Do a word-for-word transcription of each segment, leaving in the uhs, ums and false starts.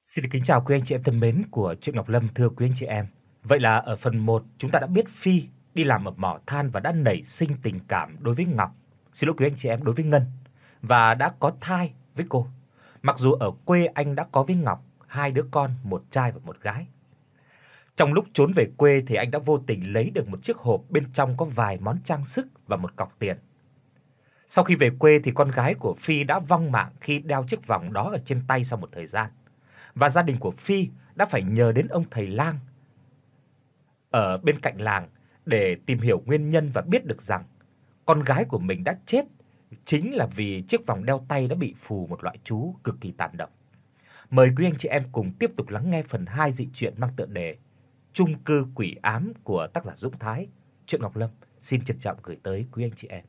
Xin được kính chào quý anh chị em thân mến của truyện Ngọc Lâm, thưa quý anh chị em. Vậy là ở phần một chúng ta đã biết Phi đi làm ở mỏ than và đã nảy sinh tình cảm đối với Ngọc, xin lỗi quý anh chị em, đối với Ngân, và đã có thai với cô. Mặc dù ở quê anh đã có với Ngọc hai đứa con, một trai và một gái. Trong lúc trốn về quê thì anh đã vô tình lấy được một chiếc hộp, bên trong có vài món trang sức và một cọc tiền. Sau khi về quê thì con gái của Phi đã vong mạng khi đeo chiếc vòng đó ở trên tay sau một thời gian. Và gia đình của Phi đã phải nhờ đến ông thầy lang ở bên cạnh làng để tìm hiểu nguyên nhân và biết được rằng con gái của mình đã chết chính là vì chiếc vòng đeo tay đã bị phù một loại chú cực kỳ tàn độc. Mời quý anh chị em cùng tiếp tục lắng nghe phần hai dị truyện mang tựa đề Chung cư quỷ ám của tác giả Dũng Thái. Truyện Ngọc Lâm xin trân trọng gửi tới quý anh chị em.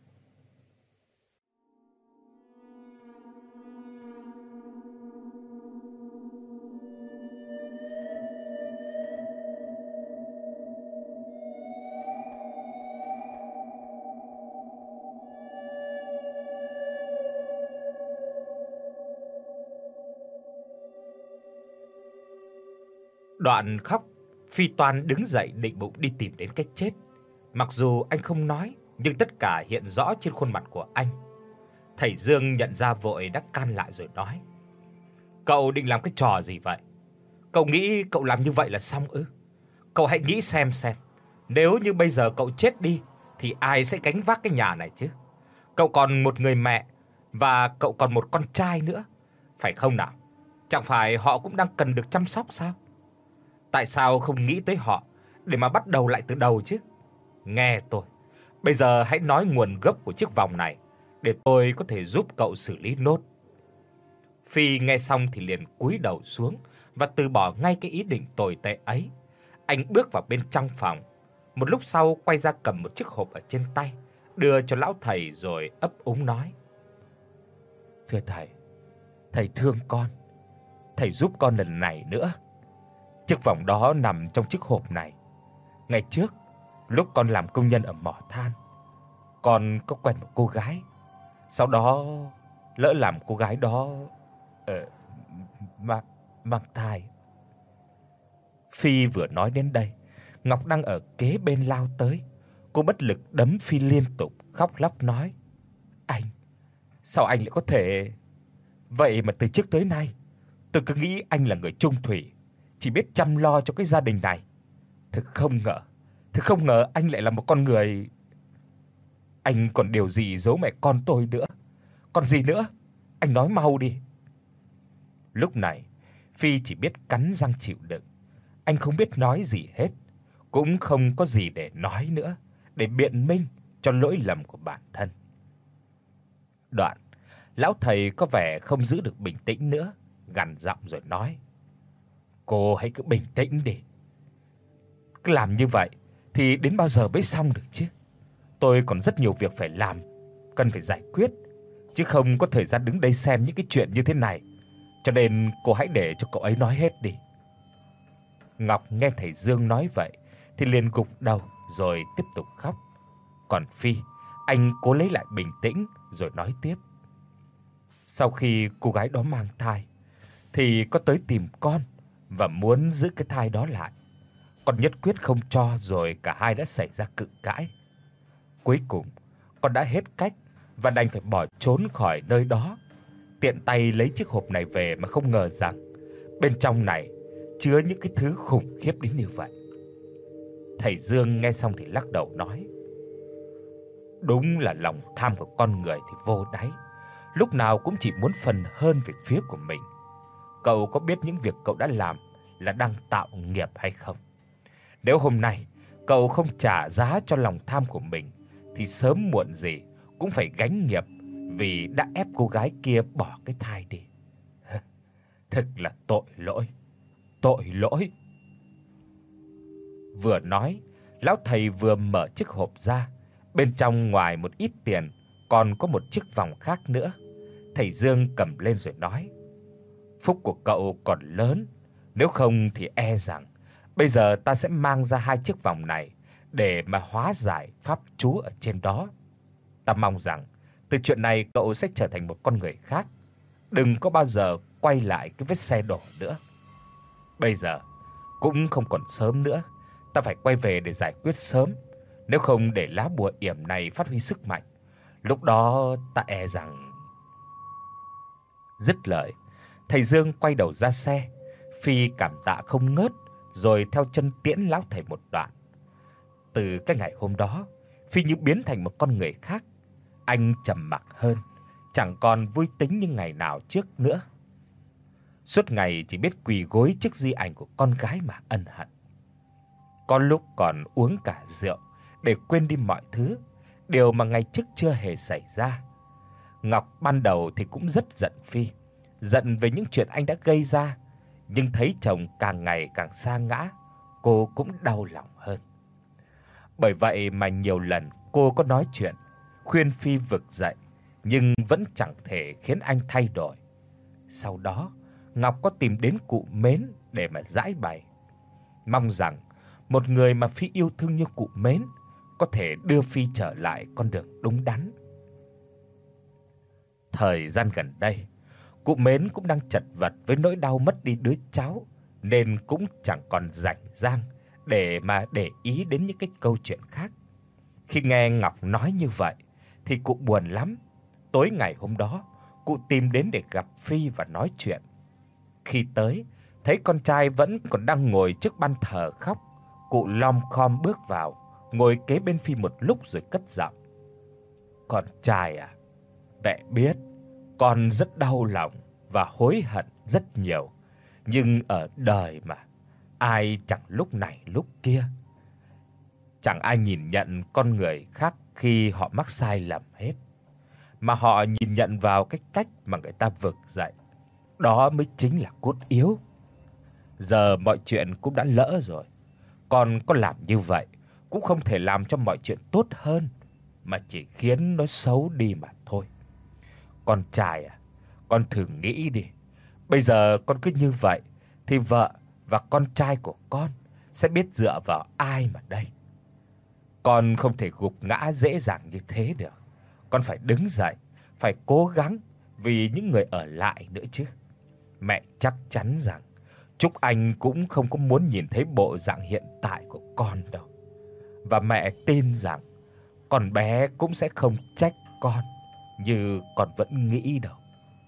Đoạn khóc, Phi Toan đứng dậy định bụng đi tìm đến cái chết. Mặc dù anh không nói, nhưng tất cả hiện rõ trên khuôn mặt của anh. Thầy Dương nhận ra vội đã can lại rồi nói: "Cậu định làm cái trò gì vậy? Cậu nghĩ cậu làm như vậy là xong ư? Cậu hãy nghĩ xem xem, nếu như bây giờ cậu chết đi thì ai sẽ gánh vác cái nhà này chứ? Cậu còn một người mẹ và cậu còn một con trai nữa, phải không nào? Chẳng phải họ cũng đang cần được chăm sóc sao? Tại sao không nghĩ tới họ để mà bắt đầu lại từ đầu chứ? Nghe tôi, bây giờ hãy nói nguồn gốc của chiếc vòng này để tôi có thể giúp cậu xử lý nốt." Phi nghe xong thì liền cúi đầu xuống và từ bỏ ngay cái ý định tồi tệ ấy. Anh bước vào bên trong phòng, một lúc sau quay ra cầm một chiếc hộp ở trên tay, đưa cho lão thầy rồi ấp úng nói: "Thưa thầy, thầy thương con, thầy giúp con lần này nữa. Chiếc vòng đó nằm trong chiếc hộp này. Ngày trước, lúc con làm công nhân ở mỏ than, con có quen một cô gái. Sau đó lỡ làm cô gái đó ờ mang mang thai." Phi vừa nói đến đây, Ngọc đang ở kế bên lao tới. Cô bất lực đấm Phi liên tục, khóc lóc nói: "Anh, sao anh lại có thể? Vậy mà từ trước tới nay, tôi cứ nghĩ anh là người chung thủy, chỉ biết chăm lo cho cái gia đình này. Thực không ngờ, thực không ngờ anh lại là một con người. Anh còn điều gì giấu mẹ con tôi nữa? Còn gì nữa? Anh nói mau đi." Lúc này, Phi chỉ biết cắn răng chịu đựng. Anh không biết nói gì hết, cũng không có gì để nói nữa, để biện minh cho lỗi lầm của bản thân. Đoạn, lão thầy có vẻ không giữ được bình tĩnh nữa, gằn giọng rồi nói: "Cô hãy cứ bình tĩnh đi. Cứ làm như vậy thì đến bao giờ mới xong được chứ? Tôi còn rất nhiều việc phải làm, cần phải giải quyết, chứ không có thời gian đứng đây xem những cái chuyện như thế này. Cho nên cô hãy để cho cậu ấy nói hết đi." Ngọc nghe thầy Dương nói vậy thì liền gục đầu rồi tiếp tục khóc. Còn Phi, anh cố lấy lại bình tĩnh rồi nói tiếp: "Sau khi cô gái đó mang thai thì có tới tìm con và muốn giữ cái thai đó lại. Con nhất quyết không cho, rồi cả hai đã xảy ra cự cãi. Cuối cùng, con đã hết cách và đành phải bỏ trốn khỏi nơi đó. Tiện tay lấy chiếc hộp này về mà không ngờ rằng bên trong này chứa những cái thứ khủng khiếp đến như vậy." Thầy Dương nghe xong thì lắc đầu nói: "Đúng là lòng tham của con người thì vô đáy, lúc nào cũng chỉ muốn phần hơn về phía của mình. Cậu có biết những việc cậu đã làm là đang tạo nghiệp hay không? Nếu hôm nay cậu không trả giá cho lòng tham của mình thì sớm muộn gì cũng phải gánh nghiệp vì đã ép cô gái kia bỏ cái thai đi. Thật là tội lỗi, tội lỗi." Vừa nói, lão thầy vừa mở chiếc hộp ra, bên trong ngoài một ít tiền còn có một chiếc vòng khác nữa. Thầy Dương cầm lên rồi nói: "Phúc của cậu còn lớn, nếu không thì e rằng bây giờ ta sẽ mang ra hai chiếc vòng này để mà hóa giải pháp chú ở trên đó. Ta mong rằng từ chuyện này cậu sẽ trở thành một con người khác, đừng có bao giờ quay lại cái vết xe đổ nữa." Bây giờ cũng không còn sớm nữa, ta phải quay về để giải quyết sớm, nếu không để lá bùa yểm này phát huy sức mạnh, lúc đó ta e rằng..." Dứt lời, thầy Dương quay đầu ra xe. Phi cảm tạ không ngớt rồi theo chân tiễn lão thầy một đoạn. Từ cái ngày hôm đó, Phi như biến thành một con người khác. Anh trầm mặc hơn, chẳng còn vui tính như ngày nào trước nữa. Suốt ngày chỉ biết quỳ gối trước di ảnh của con gái mà ân hận. Có lúc còn uống cả rượu để quên đi mọi thứ, điều mà ngày trước chưa hề xảy ra. Ngọc ban đầu thì cũng rất giận Phi, giận về những chuyện anh đã gây ra, nhưng thấy chồng càng ngày càng sa ngã, cô cũng đau lòng hơn. Bởi vậy mà nhiều lần cô có nói chuyện, khuyên Phi vực dậy, nhưng vẫn chẳng thể khiến anh thay đổi. Sau đó, Ngọc có tìm đến cụ Mến để mà giải bày, mong rằng một người mà Phi yêu thương như cụ Mến có thể đưa Phi trở lại con đường đúng đắn. Thời gian gần đây, cụ Mến cũng đang chật vật với nỗi đau mất đi đứa cháu, nên cũng chẳng còn rảnh rang để mà để ý đến những cái câu chuyện khác. Khi nghe Ngọc nói như vậy thì cụ buồn lắm. Tối ngày hôm đó, cụ tìm đến để gặp Phi và nói chuyện. Khi tới, thấy con trai vẫn còn đang ngồi trước ban thờ khóc, cụ lom khom bước vào, ngồi kế bên Phi một lúc rồi cất giọng: "Con trai à, mẹ biết con rất đau lòng và hối hận rất nhiều, nhưng ở đời mà, ai chẳng lúc này lúc kia. Chẳng ai nhìn nhận con người khác khi họ mắc sai lầm hết, mà họ nhìn nhận vào cái cách mà người ta vực dậy. Đó mới chính là cốt yếu. Giờ mọi chuyện cũng đã lỡ rồi, con có làm như vậy cũng không thể làm cho mọi chuyện tốt hơn, mà chỉ khiến nó xấu đi mà thôi. Con trai à, con thử nghĩ đi, bây giờ con cứ như vậy thì vợ và con trai của con sẽ biết dựa vào ai mà đây? Con không thể gục ngã dễ dàng như thế được. Con phải đứng dậy, phải cố gắng vì những người ở lại nữa chứ. Mẹ chắc chắn rằng Trúc Anh cũng không có muốn nhìn thấy bộ dạng hiện tại của con đâu. Và mẹ tin rằng con bé cũng sẽ không trách con như con vẫn nghĩ đâu."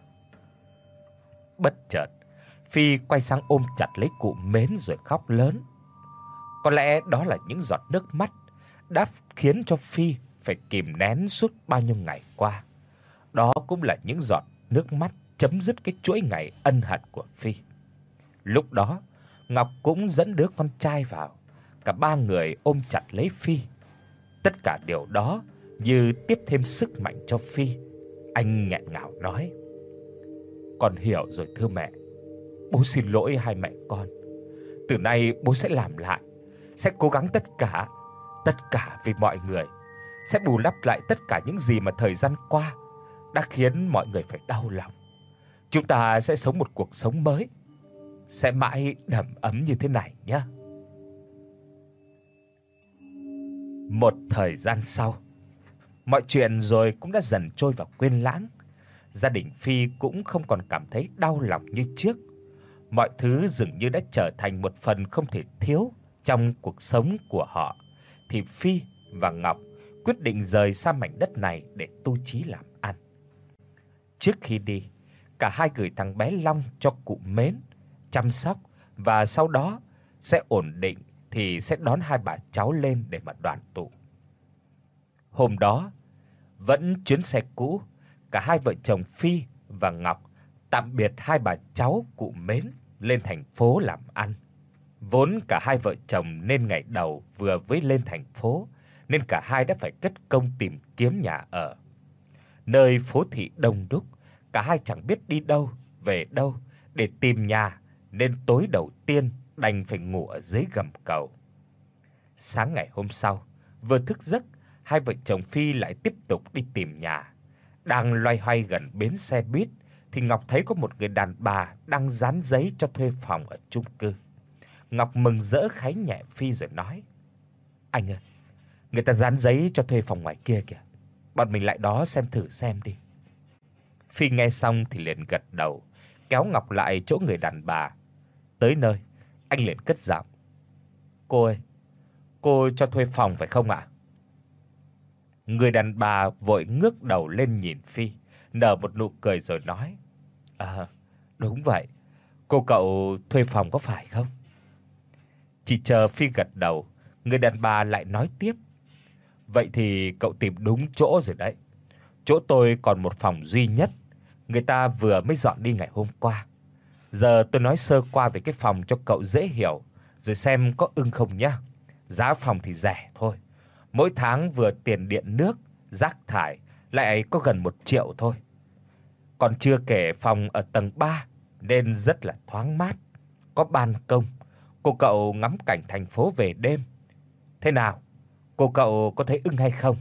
Bất chợt, Phi quay sang ôm chặt lấy cụ Mến rồi khóc lớn. Có lẽ đó là những giọt nước mắt đã khiến cho Phi phải kìm nén suốt bao nhiêu ngày qua. Đó cũng là những giọt nước mắt chấm dứt cái chuỗi ngày ân hận của Phi. Lúc đó, Ngọc cũng dẫn đứa con trai vào, cả ba người ôm chặt lấy Phi. Tất cả điều đó như tiếp thêm sức mạnh cho Phi. Anh nghẹn ngào nói: "Con hiểu rồi thưa mẹ. Bố xin lỗi hai mẹ con. Từ nay bố sẽ làm lại, sẽ cố gắng tất cả, tất cả vì mọi người, sẽ bù đắp lại tất cả những gì mà thời gian qua đã khiến mọi người phải đau lòng. Chúng ta sẽ sống một cuộc sống mới, sẽ mãi đầm ấm như thế này nhé." Một thời gian sau, mọi chuyện rồi cũng đã dần trôi vào quên lãng. Gia đình Phi cũng không còn cảm thấy đau lòng như trước. Mọi thứ dường như đã trở thành một phần không thể thiếu trong cuộc sống của họ. Thì Phi và Ngọc quyết định rời xa mảnh đất này để tu chí làm ăn. Trước khi đi, cả hai gửi thằng bé Long cho cụ Mến chăm sóc, và sau đó sẽ ổn định thì sẽ đón hai bà cháu lên để mà đoàn tụ. Hôm đó, vẫn chuyến xe cũ, cả hai vợ chồng Phi và Ngọc tạm biệt hai bà cháu cụ Mến lên thành phố làm ăn. Vốn cả hai vợ chồng nên ngày đầu vừa mới lên thành phố, nên cả hai đã phải cất công tìm kiếm nhà ở. Nơi phố thị đông đúc, cả hai chẳng biết đi đâu về đâu để tìm nhà, nên tối đầu tiên đành phải ngủ ở dưới gầm cầu. Sáng ngày hôm sau, vừa thức giấc, hai vợ chồng Phi lại tiếp tục đi tìm nhà. Đang loay hoay gần bến xe buýt thì Ngọc thấy có một người đàn bà đang dán giấy cho thuê phòng ở chung cư. Ngọc mừng rỡ khái nhẹ Phi rồi nói: "Anh ơi, người ta dán giấy cho thuê phòng ngoài kia kìa. Bọn mình lại đó xem thử xem đi." Phi nghe xong thì liền gật đầu, kéo Ngọc lại chỗ người đàn bà. Tới nơi, Anh liền cất giọng: "Cô ơi, cô cho thuê phòng phải không ạ?" Người đàn bà vội ngước đầu lên nhìn Phi, nở một nụ cười rồi nói: "À, đúng vậy. Cô cậu thuê phòng có phải không?" Chỉ chờ Phi gật đầu, người đàn bà lại nói tiếp: "Vậy thì cậu tìm đúng chỗ rồi đấy. Chỗ tôi còn một phòng duy nhất, người ta vừa mới dọn đi ngày hôm qua. Giờ tôi nói sơ qua về cái phòng cho cậu dễ hiểu, rồi xem có ưng không nhá. Giá phòng thì rẻ thôi. Mỗi tháng vừa tiền điện nước, rác thải lại có gần một triệu thôi. Còn chưa kể phòng ở tầng ba nên rất là thoáng mát, có ban công. Cô cậu ngắm cảnh thành phố về đêm. Thế nào? Cô cậu có thấy ưng hay không?"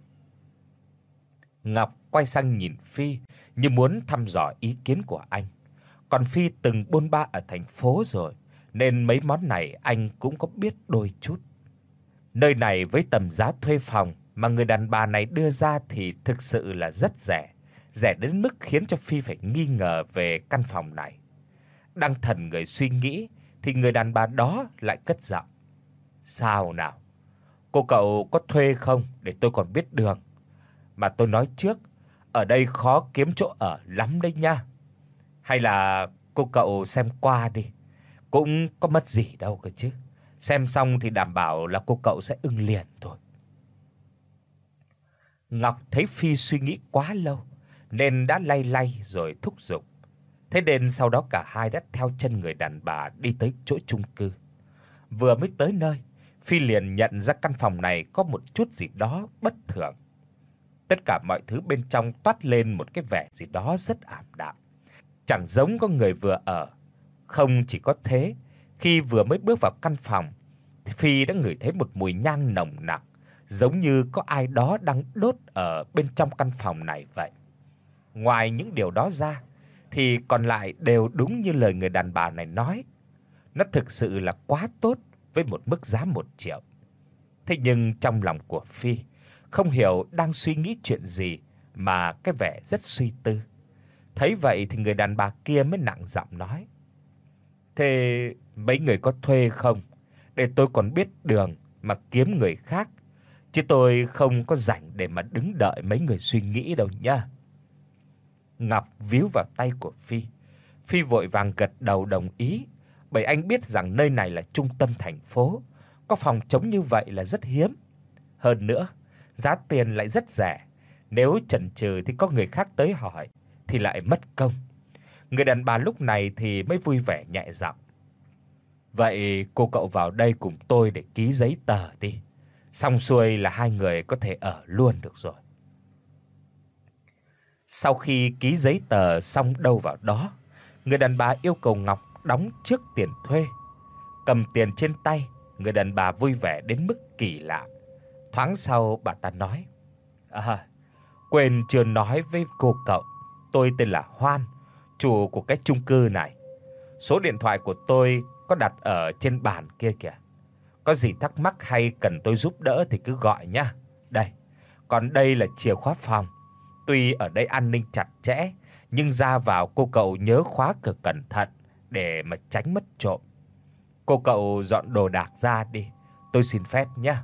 Ngọc quay sang nhìn Phi như muốn thăm dò ý kiến của anh. Còn Phi từng bôn ba ở thành phố rồi, nên mấy món này anh cũng có biết đôi chút. Nơi này với tầm giá thuê phòng mà người đàn bà này đưa ra thì thực sự là rất rẻ, rẻ đến mức khiến cho Phi phải nghi ngờ về căn phòng này. Đang thần người suy nghĩ thì người đàn bà đó lại cất giọng: "Sao nào? Cô cậu có thuê không để tôi còn biết đường. Mà tôi nói trước, ở đây khó kiếm chỗ ở lắm đấy nha. Hay là cô cậu xem qua đi, cũng có mất gì đâu cơ chứ. Xem xong thì đảm bảo là cô cậu sẽ ưng liền thôi." Ngọc thấy Phi suy nghĩ quá lâu nên đã lay lay rồi thúc giục. Thế nên sau đó cả hai đã theo chân người đàn bà đi tới chỗ chung cư. Vừa mới tới nơi, Phi liền nhận ra căn phòng này có một chút gì đó bất thường. Tất cả mọi thứ bên trong toát lên một cái vẻ gì đó rất ảm đạm, chẳng giống có người vừa ở. Không chỉ có thế, khi vừa mới bước vào căn phòng thì Phi đã ngửi thấy một mùi nhang nồng nặc, giống như có ai đó đang đốt ở bên trong căn phòng này vậy. Ngoài những điều đó ra thì còn lại đều đúng như lời người đàn bà này nói. Nó thực sự là quá tốt với một mức giá một triệu. Thế nhưng trong lòng của Phi không hiểu đang suy nghĩ chuyện gì mà cái vẻ rất suy tư. Thấy vậy thì người đàn bà kia mới nặng giọng nói: "Thế mấy người có thuê không? Để tôi còn biết đường mà kiếm người khác, chứ tôi không có rảnh để mà đứng đợi mấy người suy nghĩ đâu nhá." Ngọc víu vào tay của Phi. Phi vội vàng gật đầu đồng ý, bởi anh biết rằng nơi này là trung tâm thành phố, có phòng trống như vậy là rất hiếm. Hơn nữa, giá tiền lại rất rẻ, nếu chần chừ thì có người khác tới hỏi thì lại mất công. Người đàn bà lúc này thì mới vui vẻ nhẹ giọng: "Vậy cô cậu vào đây cùng tôi để ký giấy tờ đi. Xong xuôi là hai người có thể ở luôn được rồi." Sau khi ký giấy tờ xong đâu vào đó, người đàn bà yêu cầu Ngọc đóng trước tiền thuê. Cầm tiền trên tay, người đàn bà vui vẻ đến mức kỳ lạ. Thoáng sau bà ta nói: "À, quên chưa nói với cô cậu, tôi tên là Hoan, chủ của cái chung cư này. Số điện thoại của tôi có đặt ở trên bàn kia kìa. Có gì thắc mắc hay cần tôi giúp đỡ thì cứ gọi nhá. Đây, còn đây là chìa khóa phòng. Tuy ở đây an ninh chặt chẽ, nhưng ra vào cô cậu nhớ khóa cửa cẩn thận để mà tránh mất trộm. Cô cậu dọn đồ đạc ra đi, tôi xin phép nhé."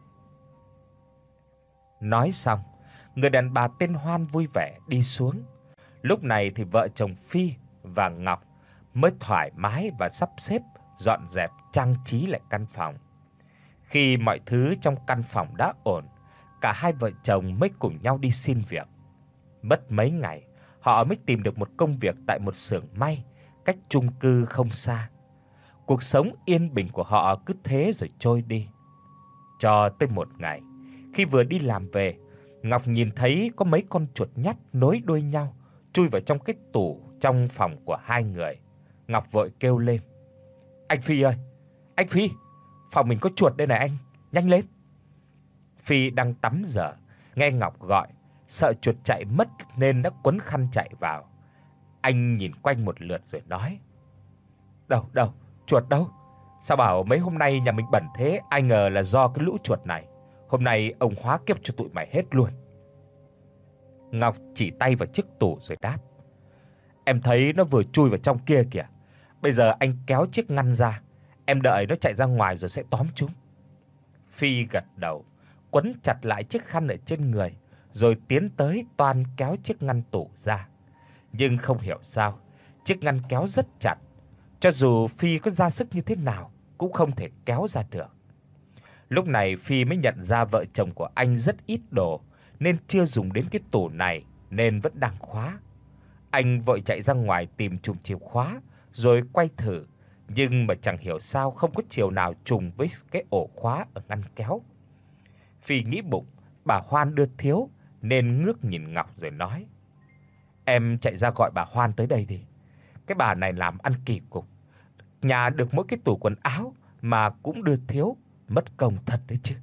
Nói xong, người đàn bà tên Hoan vui vẻ đi xuống. Lúc này thì vợ chồng Phi và Ngọc mới thoải mái và sắp xếp dọn dẹp trang trí lại căn phòng. Khi mọi thứ trong căn phòng đã ổn, cả hai vợ chồng mới cùng nhau đi xin việc. Mất mấy ngày, họ mới tìm được một công việc tại một xưởng may cách chung cư không xa. Cuộc sống yên bình của họ cứ thế rồi trôi đi. Cho tới một ngày, khi vừa đi làm về, Ngọc nhìn thấy có mấy con chuột nhắt nối đuôi nhau chui vào trong cái tủ trong phòng của hai người. Ngọc vội kêu lên: "Anh Phi ơi, anh Phi, phòng mình có chuột đây này anh, nhanh lên." Phi đang tắm giờ, nghe Ngọc gọi, sợ chuột chạy mất nên đã quấn khăn chạy vào. Anh nhìn quanh một lượt rồi nói: "Đâu, đâu, chuột đâu? Sao bảo mấy hôm nay nhà mình bẩn thế, ai ngờ là do cái lũ chuột này. Hôm nay ông hóa kiếp cho tụi mày hết luôn." Ngọc chỉ tay vào chiếc tủ rồi đáp: "Em thấy nó vừa chui vào trong kia kìa. Bây giờ anh kéo chiếc ngăn ra, Em đợi nó chạy ra ngoài rồi sẽ tóm chúng." Phi gật đầu, quấn chặt lại chiếc khăn ở trên người, rồi tiến tới toan kéo chiếc ngăn tủ ra. Nhưng không hiểu sao, chiếc ngăn kéo rất chặt, cho dù Phi có ra sức như thế nào cũng không thể kéo ra được. Lúc này Phi mới nhận ra vợ chồng của anh rất ít đồ nên chưa dùng đến cái tủ này nên vẫn đang khóa. Anh vội chạy ra ngoài tìm chùm chìa khóa rồi quay thử, nhưng mà chẳng hiểu sao không có chiều nào trùng với cái ổ khóa ở ngăn kéo. Phi nghĩ bụng, bà Hoan đưa thiếu nên ngước nhìn Ngọc rồi nói: "Em chạy ra gọi bà Hoan tới đây đi. Cái bà này làm ăn kỳ cục. Nhà được mỗi cái tủ quần áo mà cũng đưa thiếu, mất công thật đấy chứ."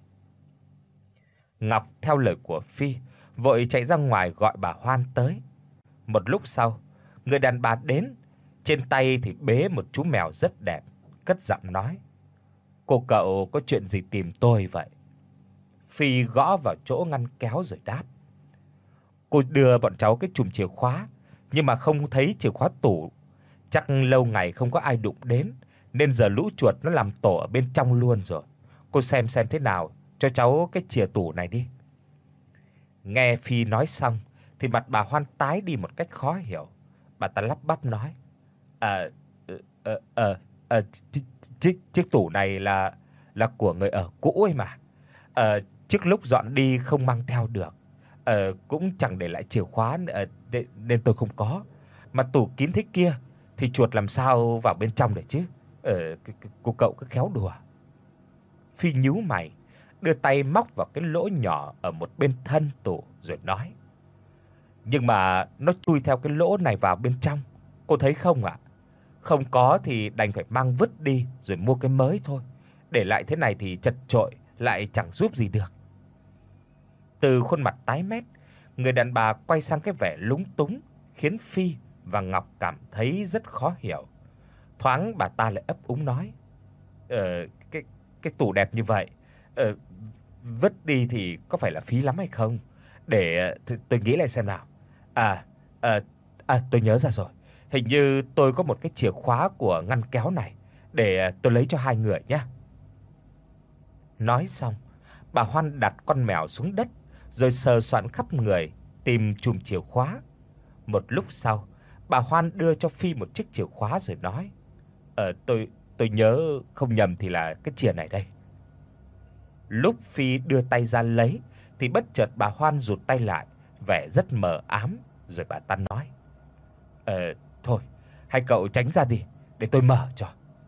Ngọc theo lời của Phi, vội chạy ra ngoài gọi bà Hoan tới. Một lúc sau, người đàn bà đến, trên tay thì bế một chú mèo rất đẹp, cất giọng nói: "Cô cậu có chuyện gì tìm tôi vậy?" Phi gõ vào chỗ ngăn kéo rồi đáp: "Cô đưa bọn cháu cái chùm chìa khóa, nhưng mà không thấy chìa khóa tủ. Chắc lâu ngày không có ai đụng đến, nên giờ lũ chuột nó làm tổ ở bên trong luôn rồi. Cô xem xem thế nào, cho cháu cái chìa tủ này đi." Nghe Phi nói xong thì mặt bà Hoan tái đi một cách khó hiểu. Bà ta lắp bắp nói: "À ờ ờ ờ chiếc chiếc tủ này là là của người ở cũ ấy mà. Ờ trước lúc dọn đi không mang theo được. Ờ cũng chẳng để lại chìa khóa ờ, nên tôi không có. Mà tủ kín thế kia thì chuột làm sao vào bên trong được chứ? Ờ cô cậu cứ khéo đùa." Phi nhíu mày, đưa tay móc vào cái lỗ nhỏ ở một bên thân tủ rồi nói: "Nhưng mà nó chui theo cái lỗ này vào bên trong, cô thấy không ạ? Không có thì đành phải mang vứt đi rồi mua cái mới thôi. Để lại thế này thì chật chội, lại chẳng giúp gì được." Từ khuôn mặt tái mét, người đàn bà quay sang cái vẻ lúng túng, khiến Phi và Ngọc cảm thấy rất khó hiểu. Thoáng bà ta lại ấp úng nói: "Ờ cái cái tủ đẹp như vậy, ờ vứt đi thì có phải là phí lắm hay không? Để th- tôi nghĩ lại xem nào. À, à à tôi nhớ ra rồi. Hình như tôi có một cái chìa khóa của ngăn kéo này, để tôi lấy cho hai người nhé." Nói xong, bà Hoan đặt con mèo xuống đất, rồi sờ soạn khắp người tìm chùm chìa khóa. Một lúc sau, bà Hoan đưa cho Phi một chiếc chìa khóa rồi nói: "Ờ tôi tôi nhớ không nhầm thì là cái chìa này đây." Lúc Phi đưa tay ra lấy thì bất chợt bà Hoan rụt tay lại, vẻ rất mờ ám, rồi bà ta nói: "Ờ thôi, hai cậu tránh ra đi để tôi mở cho."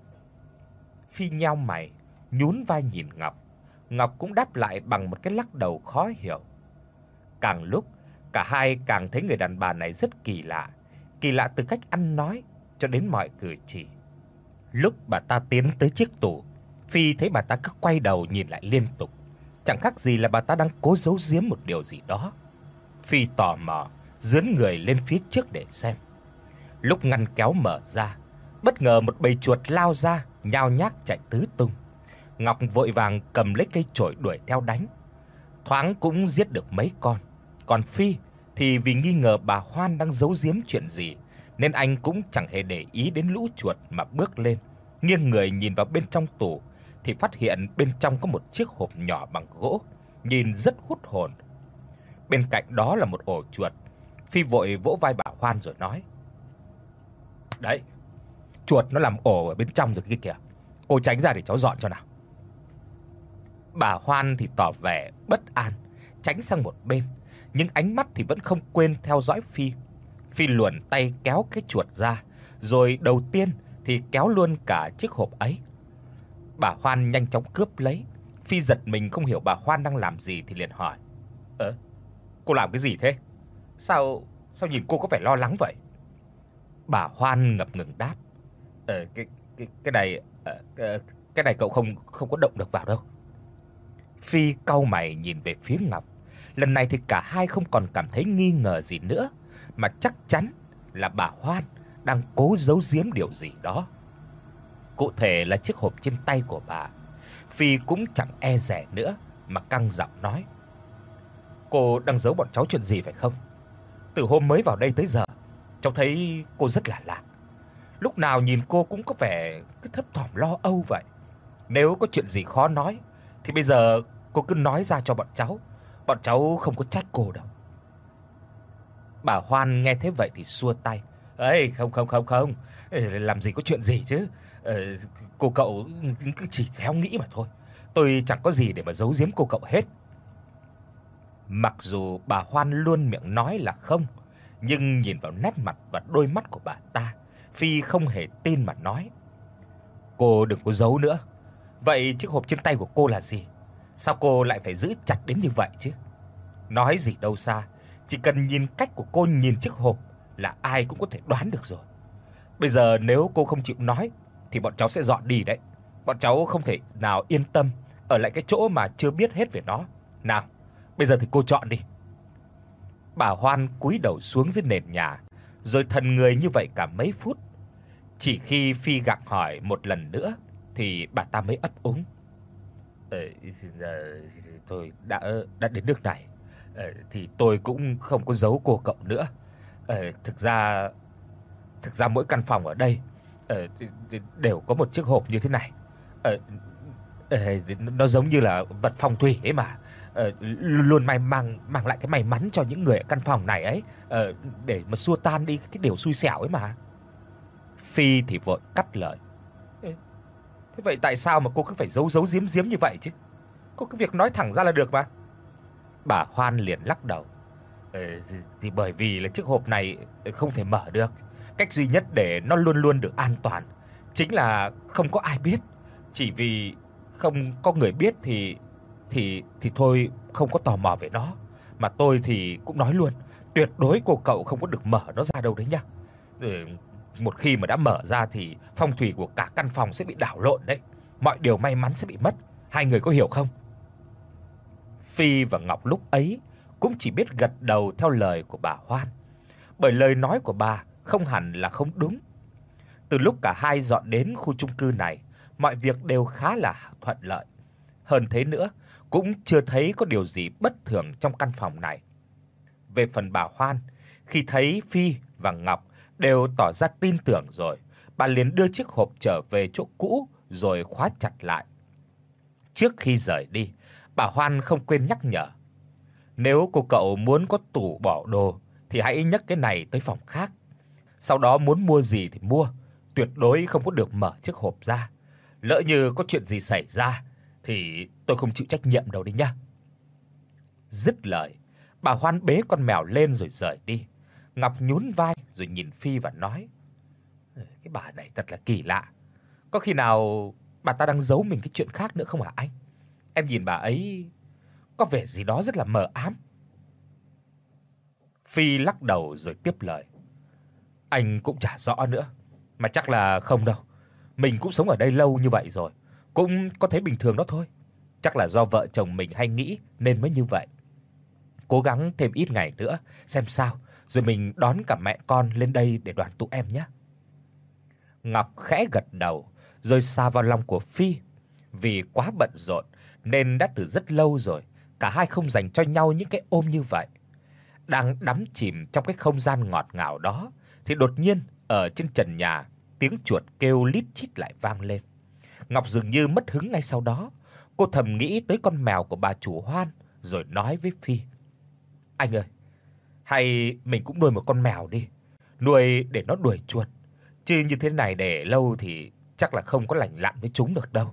Phi nheo mày, nhún vai nhìn Ngọc. Ngọc cũng đáp lại bằng một cái lắc đầu khó hiểu. Càng lúc, cả hai càng thấy người đàn bà này rất kỳ lạ, kỳ lạ từ cách ăn nói cho đến mọi cử chỉ. Lúc bà ta tiến tới chiếc tủ, Phi thấy bà ta cứ quay đầu nhìn lại liên tục, chẳng khác gì là bà ta đang cố giấu giếm một điều gì đó. Phi tò mò dướn người lên phía trước để xem. Lúc ngăn kéo mở ra, bất ngờ một bầy chuột lao ra, nhao nhác chạy tứ tung. Ngọc vội vàng cầm lấy cây chổi đuổi theo đánh, thoáng cũng giết được mấy con. Còn Phi thì vì nghi ngờ bà Hoan đang giấu giếm chuyện gì, nên anh cũng chẳng hề để ý đến lũ chuột mà bước lên, nghiêng người nhìn vào bên trong tủ thì phát hiện bên trong có một chiếc hộp nhỏ bằng gỗ, nhìn rất hút hồn. Bên cạnh đó là một ổ chuột. Phi vội vỗ vai bà Hoan rồi nói: "Đấy, chuột nó làm ổ ở bên trong rồi kia kìa. Cô tránh ra để cháu dọn cho nào." Bà Hoan thì tỏ vẻ bất an, tránh sang một bên, nhưng ánh mắt thì vẫn không quên theo dõi Phi. Phi luồn tay kéo cái chuột ra, rồi đầu tiên thì kéo luôn cả chiếc hộp ấy. Bà Hoan nhanh chóng cướp lấy. Phi giật mình không hiểu bà Hoan đang làm gì thì liền hỏi: "Ơ, cô làm cái gì thế? Sao sao nhìn cô có vẻ lo lắng vậy?" Bà Hoan ngập ngừng đáp: "Ờ cái cái cái này ờ, cái này cậu không không có động được vào đâu." Phi cau mày nhìn về phía Ngọc. Lần này thì cả hai không còn cảm thấy nghi ngờ gì nữa, mà chắc chắn là bà Hoan đang cố giấu giếm điều gì đó. Cụ thể là chiếc hộp trên tay của bà. Phi cũng chẳng e dè nữa mà căng giọng nói: "Cô đang giấu bọn cháu chuyện gì phải không? Từ hôm mới vào đây tới giờ, cháu thấy cô rất là lạ. lúc nào nhìn cô cũng có vẻ cứ thấp thỏm lo âu vậy. Nếu có chuyện gì khó nói thì bây giờ cô cứ nói ra cho bọn cháu, bọn cháu không có trách cô đâu." Bà Hoan nghe thế vậy thì xua tay. "Ê, không không không không, làm gì có chuyện gì chứ. Ờ, cô cậu cứ chỉ khéo nghĩ mà thôi. Tôi chẳng có gì để mà giấu giếm cô cậu hết." Mặc dù bà Hoan luôn miệng nói là không, nhưng nhìn vào nét mặt và đôi mắt của bà ta, Phi không hề tin mà nói: "Cô đừng có giấu nữa. Vậy chiếc hộp trên tay của cô là gì? Sao cô lại phải giữ chặt đến như vậy chứ? Nói gì đâu xa, chỉ cần nhìn cách của cô nhìn chiếc hộp là ai cũng có thể đoán được rồi. Bây giờ nếu cô không chịu nói thì bọn cháu sẽ dọn đi đấy. Bọn cháu không thể nào yên tâm ở lại cái chỗ mà chưa biết hết về nó. Nào, bây giờ thì cô chọn đi." Bà Hoan cúi đầu xuống dưới nền nhà, rồi thần người như vậy cả mấy phút. Chỉ khi Phi gặng hỏi một lần nữa thì bà ta mới ấp úng: "Ờ giờ tôi đã đã đến nước này, ờ thì tôi cũng không có giấu cô cậu nữa. Ờ thực ra thực ra mỗi căn phòng ở đây ờ đều có một chiếc hộp như thế này. Ờ ờ nó giống như là vật phong thủy ấy mà. Ờ luôn may mang mang lại cái may mắn cho những người ở căn phòng này ấy, ờ để mà xua tan đi cái điều xui xẻo ấy mà." Phi thì vội cắt lời: "Ê, thế vậy tại sao mà cô cứ phải giấu giấu giếm giếm như vậy chứ? Có cái việc nói thẳng ra là được mà." Bà Hoan liền lắc đầu: "Ờ thì, thì bởi vì là chiếc hộp này không thể mở được. Cách duy nhất để nó luôn luôn được an toàn chính là không có ai biết. Chỉ vì không có người biết thì thì thì thôi không có tò mò về nó, mà tôi thì cũng nói luôn, tuyệt đối cô cậu không có được mở nó ra đâu đấy nhá. Ừ, một khi mà đã mở ra thì phong thủy của cả căn phòng sẽ bị đảo lộn đấy. Mọi điều may mắn sẽ bị mất. Hai người có hiểu không?" Phi và Ngọc lúc ấy cũng chỉ biết gật đầu theo lời của bà Hoan, bởi lời nói của bà không hẳn là không đúng. Từ lúc cả hai dọn đến khu chung cư này, mọi việc đều khá là thuận lợi. Hơn thế nữa, cũng chưa thấy có điều gì bất thường trong căn phòng này. Về phần bà Hoan, khi thấy Phi và Ngọc đều tỏ ra tin tưởng rồi, bà liền đưa chiếc hộp trở về chỗ cũ rồi khóa chặt lại. Trước khi rời đi, bà Hoan không quên nhắc nhở: "Nếu cô cậu muốn có tủ bỏ đồ thì hãy nhấc cái này tới phòng khác. Sau đó muốn mua gì thì mua, tuyệt đối không có được mở chiếc hộp ra. Lỡ như có chuyện gì xảy ra thì tôi không chịu trách nhiệm đâu đấy nhá." Dứt lời, bà Hoan bế con mèo lên rồi rời đi. Ngọc nhún vai rồi nhìn Phi và nói: "Cái bà này thật là kỳ lạ. Có khi nào bà ta đang giấu mình cái chuyện khác nữa không hả anh? Em nhìn bà ấy có vẻ gì đó rất là mờ ám." Phi lắc đầu rồi tiếp lời: "Anh cũng chả rõ nữa, mà chắc là không đâu. Mình cũng sống ở đây lâu như vậy rồi, cũng có thấy bình thường đó thôi. Chắc là do vợ chồng mình hay nghĩ nên mới như vậy. Cố gắng thêm ít ngày nữa xem sao, rồi mình đón cả mẹ con lên đây để đoàn tụ em nhé." Ngọc khẽ gật đầu rồi sa vào lòng của Phi. Vì quá bận rộn nên đã từ rất lâu rồi cả hai không dành cho nhau những cái ôm như vậy. Đang đắm chìm trong cái không gian ngọt ngào đó thì đột nhiên ở trên trần nhà, tiếng chuột kêu lít chít lại vang lên. Ngọc dường như mất hứng ngay sau đó. Cô thầm nghĩ tới con mèo của bà chủ Hoan rồi nói với Phi: "Anh ơi, hay mình cũng nuôi một con mèo đi, nuôi để nó đuổi chuột, chứ như thế này để lâu thì chắc là không có lành lặn với chúng được đâu."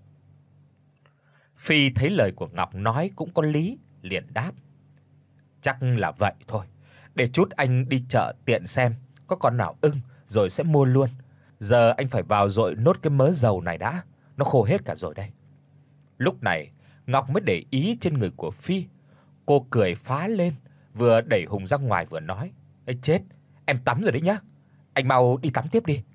Phi thấy lời của Ngọc nói cũng có lý, liền đáp: "Chắc là vậy thôi, để chút anh đi chợ tiện xem có con nào ưng rồi sẽ mua luôn. Giờ anh phải vào dội nốt cái mớ dầu này đã, nó khô hết cả rồi đây." Lúc này, Ngọc mới để ý trên người của Phi. Cô cười phá lên, vừa đẩy Hùng ra ngoài vừa nói: "Ê chết, em tắm rồi đấy nhá. Anh mau đi tắm tiếp đi."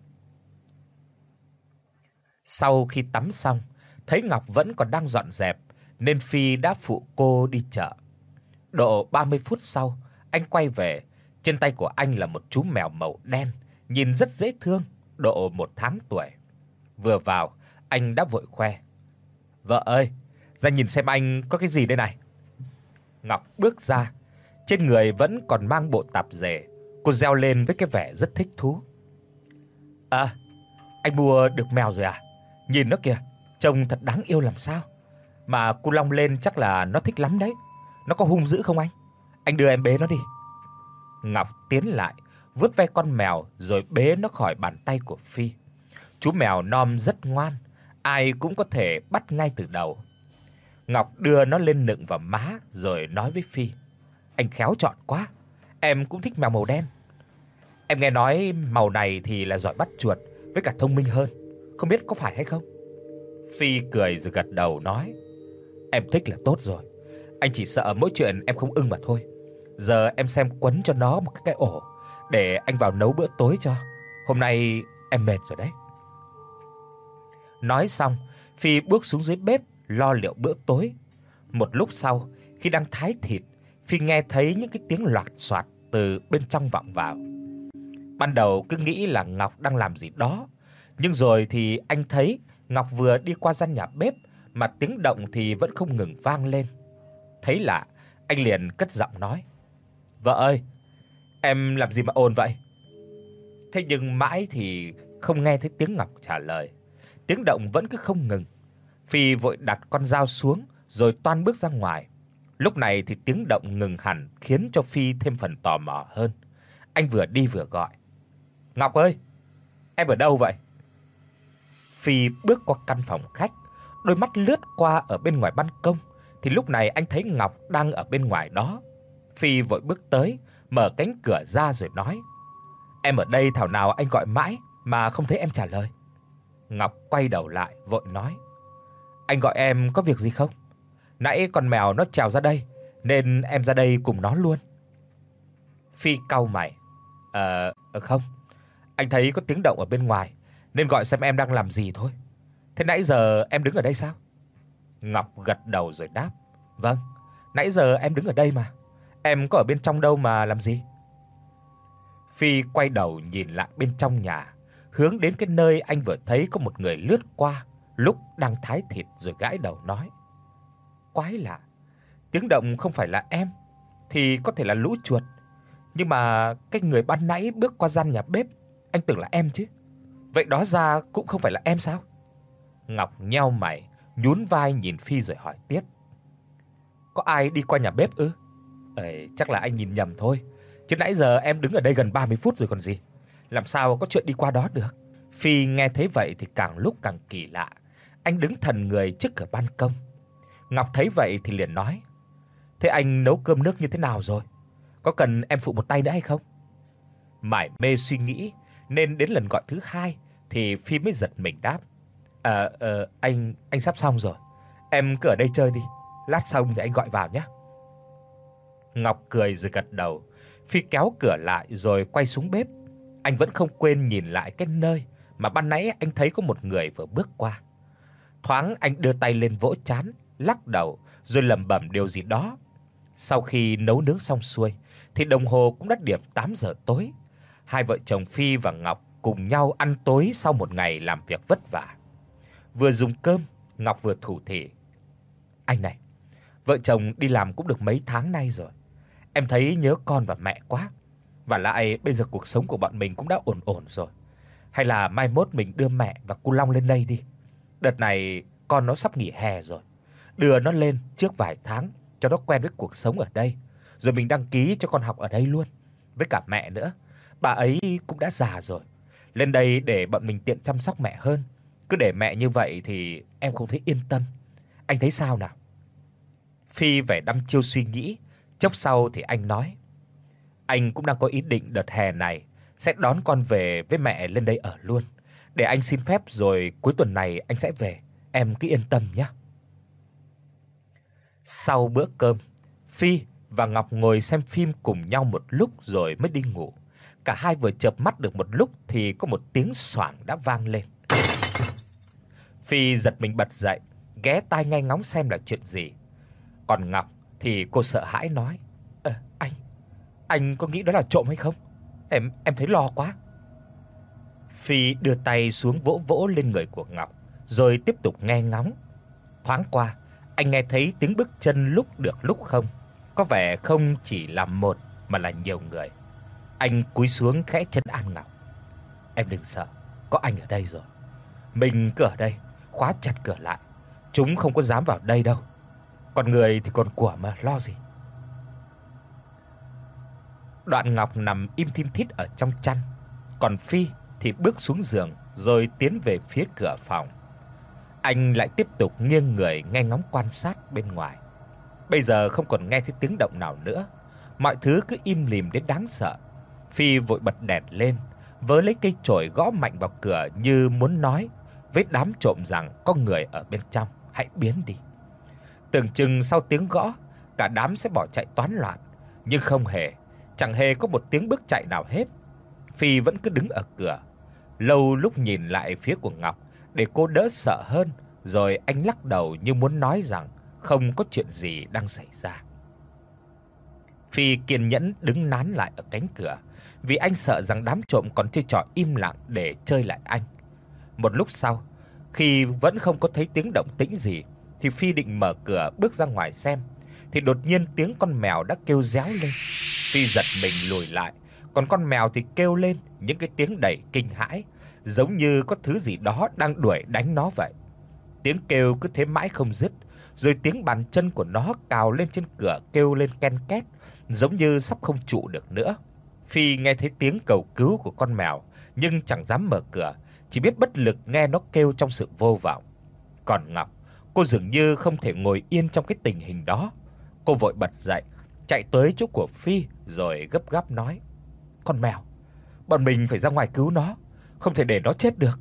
Sau khi tắm xong, thấy Ngọc vẫn còn đang dọn dẹp nên Phi đã phụ cô đi chợ. Độ ba mươi phút sau, anh quay về, trên tay của anh là một chú mèo màu đen, nhìn rất dễ thương, độ một tháng tuổi. Vừa vào, anh đã vội khoe: "Vợ ơi, ra nhìn xem anh có cái gì đây này." Ngọc bước ra, trên người vẫn còn mang bộ tạp dề, cô reo lên với cái vẻ rất thích thú: À, anh mua được mèo rồi à? Nhìn nó kìa, trông thật đáng yêu làm sao. Mà cu Long lên chắc là nó thích lắm đấy. Nó có hung dữ không anh? Anh đưa em bế nó đi." Ngọc tiến lại, vuốt ve con mèo rồi bế nó khỏi bàn tay của Phi. Chú mèo non rất ngoan, ai cũng có thể bắt ngay từ đầu. Ngọc đưa nó lên nựng vào má rồi nói với Phi: "Anh khéo chọn quá, em cũng thích mèo màu đen. Em nghe nói màu này thì là giỏi bắt chuột với cả thông minh hơn, không biết có phải hay không?" Phi cười rồi gật đầu nói: "Em thích là tốt rồi. Anh chỉ sợ mỗi chuyện em không ưng mà thôi. Giờ em xem quấn cho nó một cái ổ để anh vào nấu bữa tối cho. Hôm nay em mệt rồi đấy." Nói xong, Phi bước xuống dưới bếp lo liệu bữa tối. Một lúc sau, khi đang thái thịt, Phi nghe thấy những cái tiếng loạt soạt từ bên trong vọng vào. Ban đầu cứ nghĩ là Ngọc đang làm gì đó, nhưng rồi thì anh thấy Ngọc vừa đi qua gian nhà bếp mà tiếng động thì vẫn không ngừng vang lên. Thấy lạ, anh liền cất giọng nói: "Vợ ơi, em làm gì mà ồn vậy?" Thế nhưng mãi thì không nghe thấy tiếng Ngọc trả lời. Tiếng động vẫn cứ không ngừng. Phi vội đặt con dao xuống rồi toan bước ra ngoài. Lúc này thì tiếng động ngừng hẳn khiến cho Phi thêm phần tò mò hơn. Anh vừa đi vừa gọi: "Ngọc ơi, em ở đâu vậy?" Phi bước qua căn phòng khách, đôi mắt lướt qua ở bên ngoài ban công thì lúc này anh thấy Ngọc đang ở bên ngoài đó. Phi vội bước tới, mở cánh cửa ra rồi nói: "Em ở đây thảo nào anh gọi mãi mà không thấy em trả lời." Ngọc quay đầu lại vội nói: "Anh gọi em có việc gì không? Nãy con mèo nó trèo ra đây nên em ra đây cùng nó luôn." Phi cau mày: "Ờ không, anh thấy có tiếng động ở bên ngoài nên gọi xem em đang làm gì thôi. Thế nãy giờ em đứng ở đây sao?" Ngọc gật đầu rồi đáp: "Vâng, nãy giờ em đứng ở đây mà. Em có ở bên trong đâu mà làm gì." Phi quay đầu nhìn lại bên trong nhà, hướng đến cái nơi anh vừa thấy có một người lướt qua lúc đang thái thịt rồi gãi đầu nói: "Quái lạ, tiếng động không phải là em thì có thể là lũ chuột, nhưng mà cái người ban nãy bước qua gian nhà bếp, anh tưởng là em chứ. Vậy đó ra cũng không phải là em sao?" Ngọc nheo mày, nhún vai nhìn Phi rồi hỏi tiếp: "Có ai đi qua nhà bếp ư?" "Ấy, chắc là anh nhìn nhầm thôi, chứ nãy giờ em đứng ở đây gần ba mươi phút rồi còn gì. Làm sao có chuyện đi qua đó được?" Phi nghe thấy vậy thì càng lúc càng kỳ lạ. Anh đứng thần người trước cửa ban công. Ngọc thấy vậy thì liền nói: "Thế anh nấu cơm nước như thế nào rồi? Có cần em phụ một tay nữa hay không?" Mải mê suy nghĩ nên đến lần gọi thứ hai thì Phi mới giật mình đáp: "Ờ ờ anh anh sắp xong rồi. Em cứ ở đây chơi đi, lát xong thì anh gọi vào nhé." Ngọc cười rồi gật đầu. Phi kéo cửa lại rồi quay xuống bếp. Anh vẫn không quên nhìn lại cái nơi mà ban nãy anh thấy có một người vừa bước qua. Thoáng anh đưa tay lên vỗ trán, lắc đầu rồi lẩm bẩm điều gì đó. Sau khi nấu nướng xong xuôi thì đồng hồ cũng đã điểm tám giờ tối. Hai vợ chồng Phi và Ngọc cùng nhau ăn tối sau một ngày làm việc vất vả. Vừa dùng cơm, Ngọc vừa thủ thỉ: "Anh này, vợ chồng đi làm cũng được mấy tháng nay rồi. Em thấy nhớ con và mẹ quá. Và lại bây giờ cuộc sống của bọn mình cũng đã ổn ổn rồi. Hay là mai mốt mình đưa mẹ và cu Long lên đây đi. Đợt này con nó sắp nghỉ hè rồi. Đưa nó lên trước vài tháng cho nó quen với cuộc sống ở đây, rồi mình đăng ký cho con học ở đây luôn. Với cả mẹ nữa, bà ấy cũng đã già rồi. Lên đây để bọn mình tiện chăm sóc mẹ hơn. Cứ để mẹ như vậy thì em không thấy yên tâm. Anh thấy sao nào?" Phi vẻ đăm chiêu suy nghĩ, chốc sau thì anh nói: "Anh cũng đang có ý định đợt hè này sẽ đón con về với mẹ lên đây ở luôn. Để anh xin phép rồi cuối tuần này anh sẽ về, em cứ yên tâm nhé." Sau bữa cơm, Phi và Ngọc ngồi xem phim cùng nhau một lúc rồi mới đi ngủ. Cả hai vừa chợp mắt được một lúc thì có một tiếng xoảng đã vang lên. Phi giật mình bật dậy, ghé tai nghe ngóng xem là chuyện gì. Còn Ngọc thì cô sợ hãi nói: "Ờ anh, anh có nghĩ đó là trộm hay không? Em em thấy lo quá." Phi đưa tay xuống vỗ vỗ lên người của Ngọc, rồi tiếp tục nghe ngóng. Thoáng qua, anh nghe thấy tiếng bước chân lúc được lúc không, có vẻ không chỉ là một mà là nhiều người. Anh cúi xuống khẽ trấn an Ngọc: "Em đừng sợ, có anh ở đây rồi. Mình cứ ở đây, khóa chặt cửa lại. Chúng không có dám vào đây đâu. Con người thì còn của mà lo gì." Đoạn Ngọc nằm im thin thít ở trong chăn, còn Phi thì bước xuống giường rồi tiến về phía cửa phòng. Anh lại tiếp tục nghiêng người nghe ngóng quan sát bên ngoài. Bây giờ không còn nghe thấy tiếng động nào nữa, mọi thứ cứ im lìm đến đáng sợ. Phi vội bật đèn lên, vớ lấy cây chổi gõ mạnh vào cửa như muốn nói với đám trộm rằng có người ở bên trong, hãy biến đi. Tưởng chừng sau tiếng gõ, cả đám sẽ bỏ chạy toán loạn, nhưng không hề, chẳng hề có một tiếng bước chạy nào hết. Phi vẫn cứ đứng ở cửa, lâu lúc nhìn lại phía của Ngọc để cô đỡ sợ hơn, rồi anh lắc đầu như muốn nói rằng không có chuyện gì đang xảy ra. Phi kiên nhẫn đứng nán lại ở cánh cửa, vì anh sợ rằng đám trộm còn chơi trò im lặng để chơi lại anh. Một lúc sau, khi vẫn không có thấy tiếng động tĩnh gì, thì Phi định mở cửa bước ra ngoài xem, thì đột nhiên tiếng con mèo đã kêu réo lên. Phi giật mình lùi lại, còn con mèo thì kêu lên những cái tiếng đầy kinh hãi, giống như có thứ gì đó đang đuổi đánh nó vậy. Tiếng kêu cứ thế mãi không dứt, rồi tiếng bàn chân của nó cào lên trên cửa kêu lên ken két, giống như sắp không trụ được nữa. Phi nghe thấy tiếng cầu cứu của con mèo, nhưng chẳng dám mở cửa, chỉ biết bất lực nghe nó kêu trong sự vô vọng. Còn Ngọc, cô dường như không thể ngồi yên trong cái tình hình đó. Cô vội bật dậy, chạy tới chỗ của Phi rồi gấp gáp nói: "Con mèo, bọn mình phải ra ngoài cứu nó, không thể để nó chết được."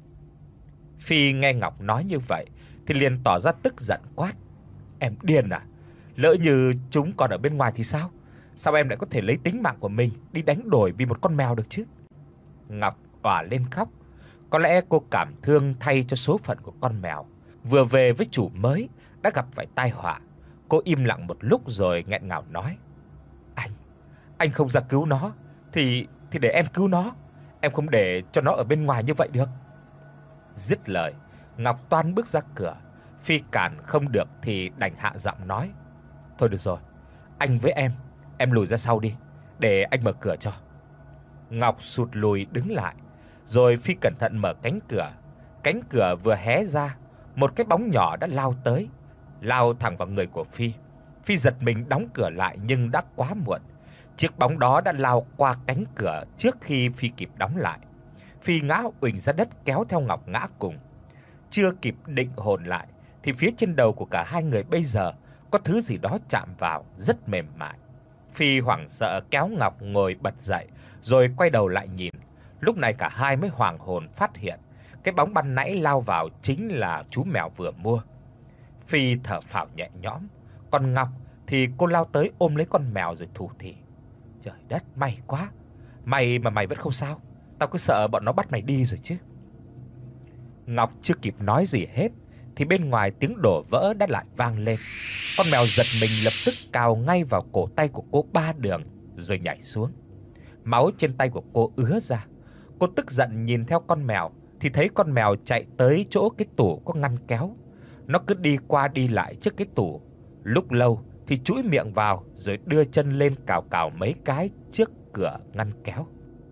Phi nghe Ngọc nói như vậy thì liền tỏ ra tức giận quát: "Em điên à? Lỡ như chúng còn ở bên ngoài thì sao? Sao em lại có thể lấy tính mạng của mình đi đánh đổi vì một con mèo được chứ?" Ngọc òa lên khóc. Có lẽ cô cảm thương thay cho số phận của con mèo, vừa về với chủ mới đã gặp phải tai họa. Cô im lặng một lúc rồi nghẹn ngào nói: "Anh, anh không ra cứu nó thì thì để em cứu nó, em không để cho nó ở bên ngoài như vậy được." Dứt lời, Ngọc toan bước ra cửa. Phi cản không được thì đành hạ giọng nói: "Thôi được rồi, anh với em, em lùi ra sau đi, để anh mở cửa cho." Ngọc sụt lùi đứng lại, rồi Phi cẩn thận mở cánh cửa. Cánh cửa vừa hé ra, một cái bóng nhỏ đã lao tới, lao thẳng vào người của Phi. Phi giật mình đóng cửa lại nhưng đã quá muộn. Chiếc bóng đó đã lao qua cánh cửa trước khi Phi kịp đóng lại. Phi ngã uỳnh ra đất kéo theo Ngọc ngã cùng. Chưa kịp định hồn lại thì phía trên đầu của cả hai người bây giờ có thứ gì đó chạm vào rất mềm mại. Phi hoảng sợ kéo Ngọc ngồi bật dậy rồi quay đầu lại nhìn. Lúc này cả hai mới hoảng hồn phát hiện cái bóng ban nãy lao vào chính là chú mèo vừa mua. Phi thở phào nhẹ nhõm, còn Ngọc thì cô lao tới ôm lấy con mèo rồi thủ thỉ: "Trời đất, may quá. May mà mày vẫn không sao. Tao cứ sợ bọn nó bắt mày đi rồi chứ." Ngọc chưa kịp nói gì hết thì bên ngoài tiếng đổ vỡ đã lại vang lên. Con mèo giật mình lập tức cào ngay vào cổ tay của cô ba đường rồi nhảy xuống. Máu trên tay của cô ứa ra. Cô tức giận nhìn theo con mèo thì thấy con mèo chạy tới chỗ cái tủ có ngăn kéo. Nó cứ đi qua đi lại trước cái tủ, lúc lâu thì chũi miệng vào rồi đưa chân lên cào cào mấy cái trước cửa ngăn kéo.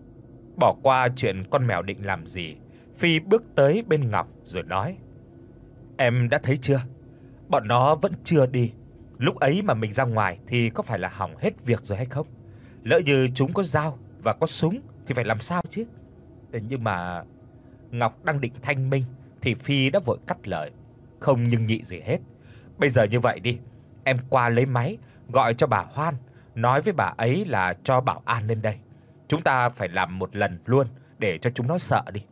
Bỏ qua chuyện con mèo định làm gì, Phi bước tới bên Ngọc rồi nói: "Em đã thấy chưa? Bọn nó vẫn chưa đi. Lúc ấy mà mình ra ngoài thì có phải là hỏng hết việc rồi hay không? Lỡ như chúng có dao và có súng thì phải làm sao chứ?" Nhưng mà Ngọc đang định thanh minh thì Phi đã vội cắt lời: "Không nhưng nhị gì hết. Bây giờ như vậy đi, em qua lấy máy gọi cho bà Hoan, nói với bà ấy là cho bảo an lên đây. Chúng ta phải làm một lần luôn để cho chúng nó sợ đi."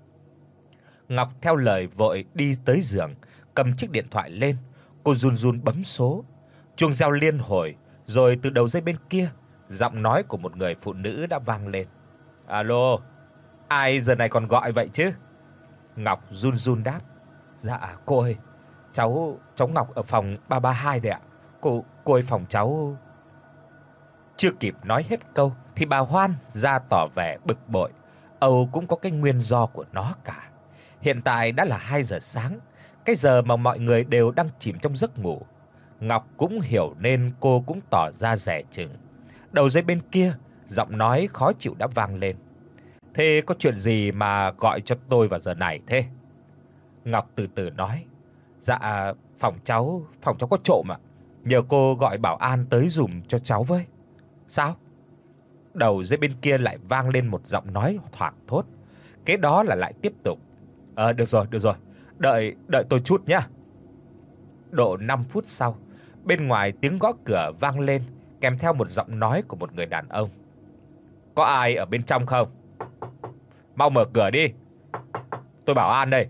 Ngọc theo lời vội đi tới giường, cầm chiếc điện thoại lên, cô run run bấm số. Chuông reo liên hồi, rồi từ đầu dây bên kia, giọng nói của một người phụ nữ đã vang lên: "Alo, ai giờ này còn gọi vậy chứ?" Ngọc run run đáp: "Dạ cô ơi, cháu cháu Ngọc ở phòng ba ba hai đây ạ. Cô cô ơi phòng cháu." Chưa kịp nói hết câu thì bà Hoan ra tỏ vẻ bực bội. Âu cũng có cái nguyên do của nó cả. Hiện tại đã là hai giờ sáng, cái giờ mà mọi người đều đang chìm trong giấc ngủ. Ngọc cũng hiểu nên cô cũng tỏ ra dè chừng. Đầu dây bên kia, giọng nói khó chịu đã vang lên: Thế có chuyện gì mà gọi cho tôi vào giờ này thế? Ngọc từ từ nói. Dạ, phòng cháu, phòng cháu có trộm ạ. Nhờ cô gọi bảo an tới giùm cho cháu với. Sao? Đầu dây bên kia lại vang lên một giọng nói thoảng thốt. Kế đó là lại tiếp tục. Ờ được rồi, được rồi. Đợi đợi tôi chút nhá. Độ năm phút sau, bên ngoài tiếng gõ cửa vang lên, kèm theo một giọng nói của một người đàn ông. Có ai ở bên trong không? Mau mở cửa đi. Tôi bảo an đây.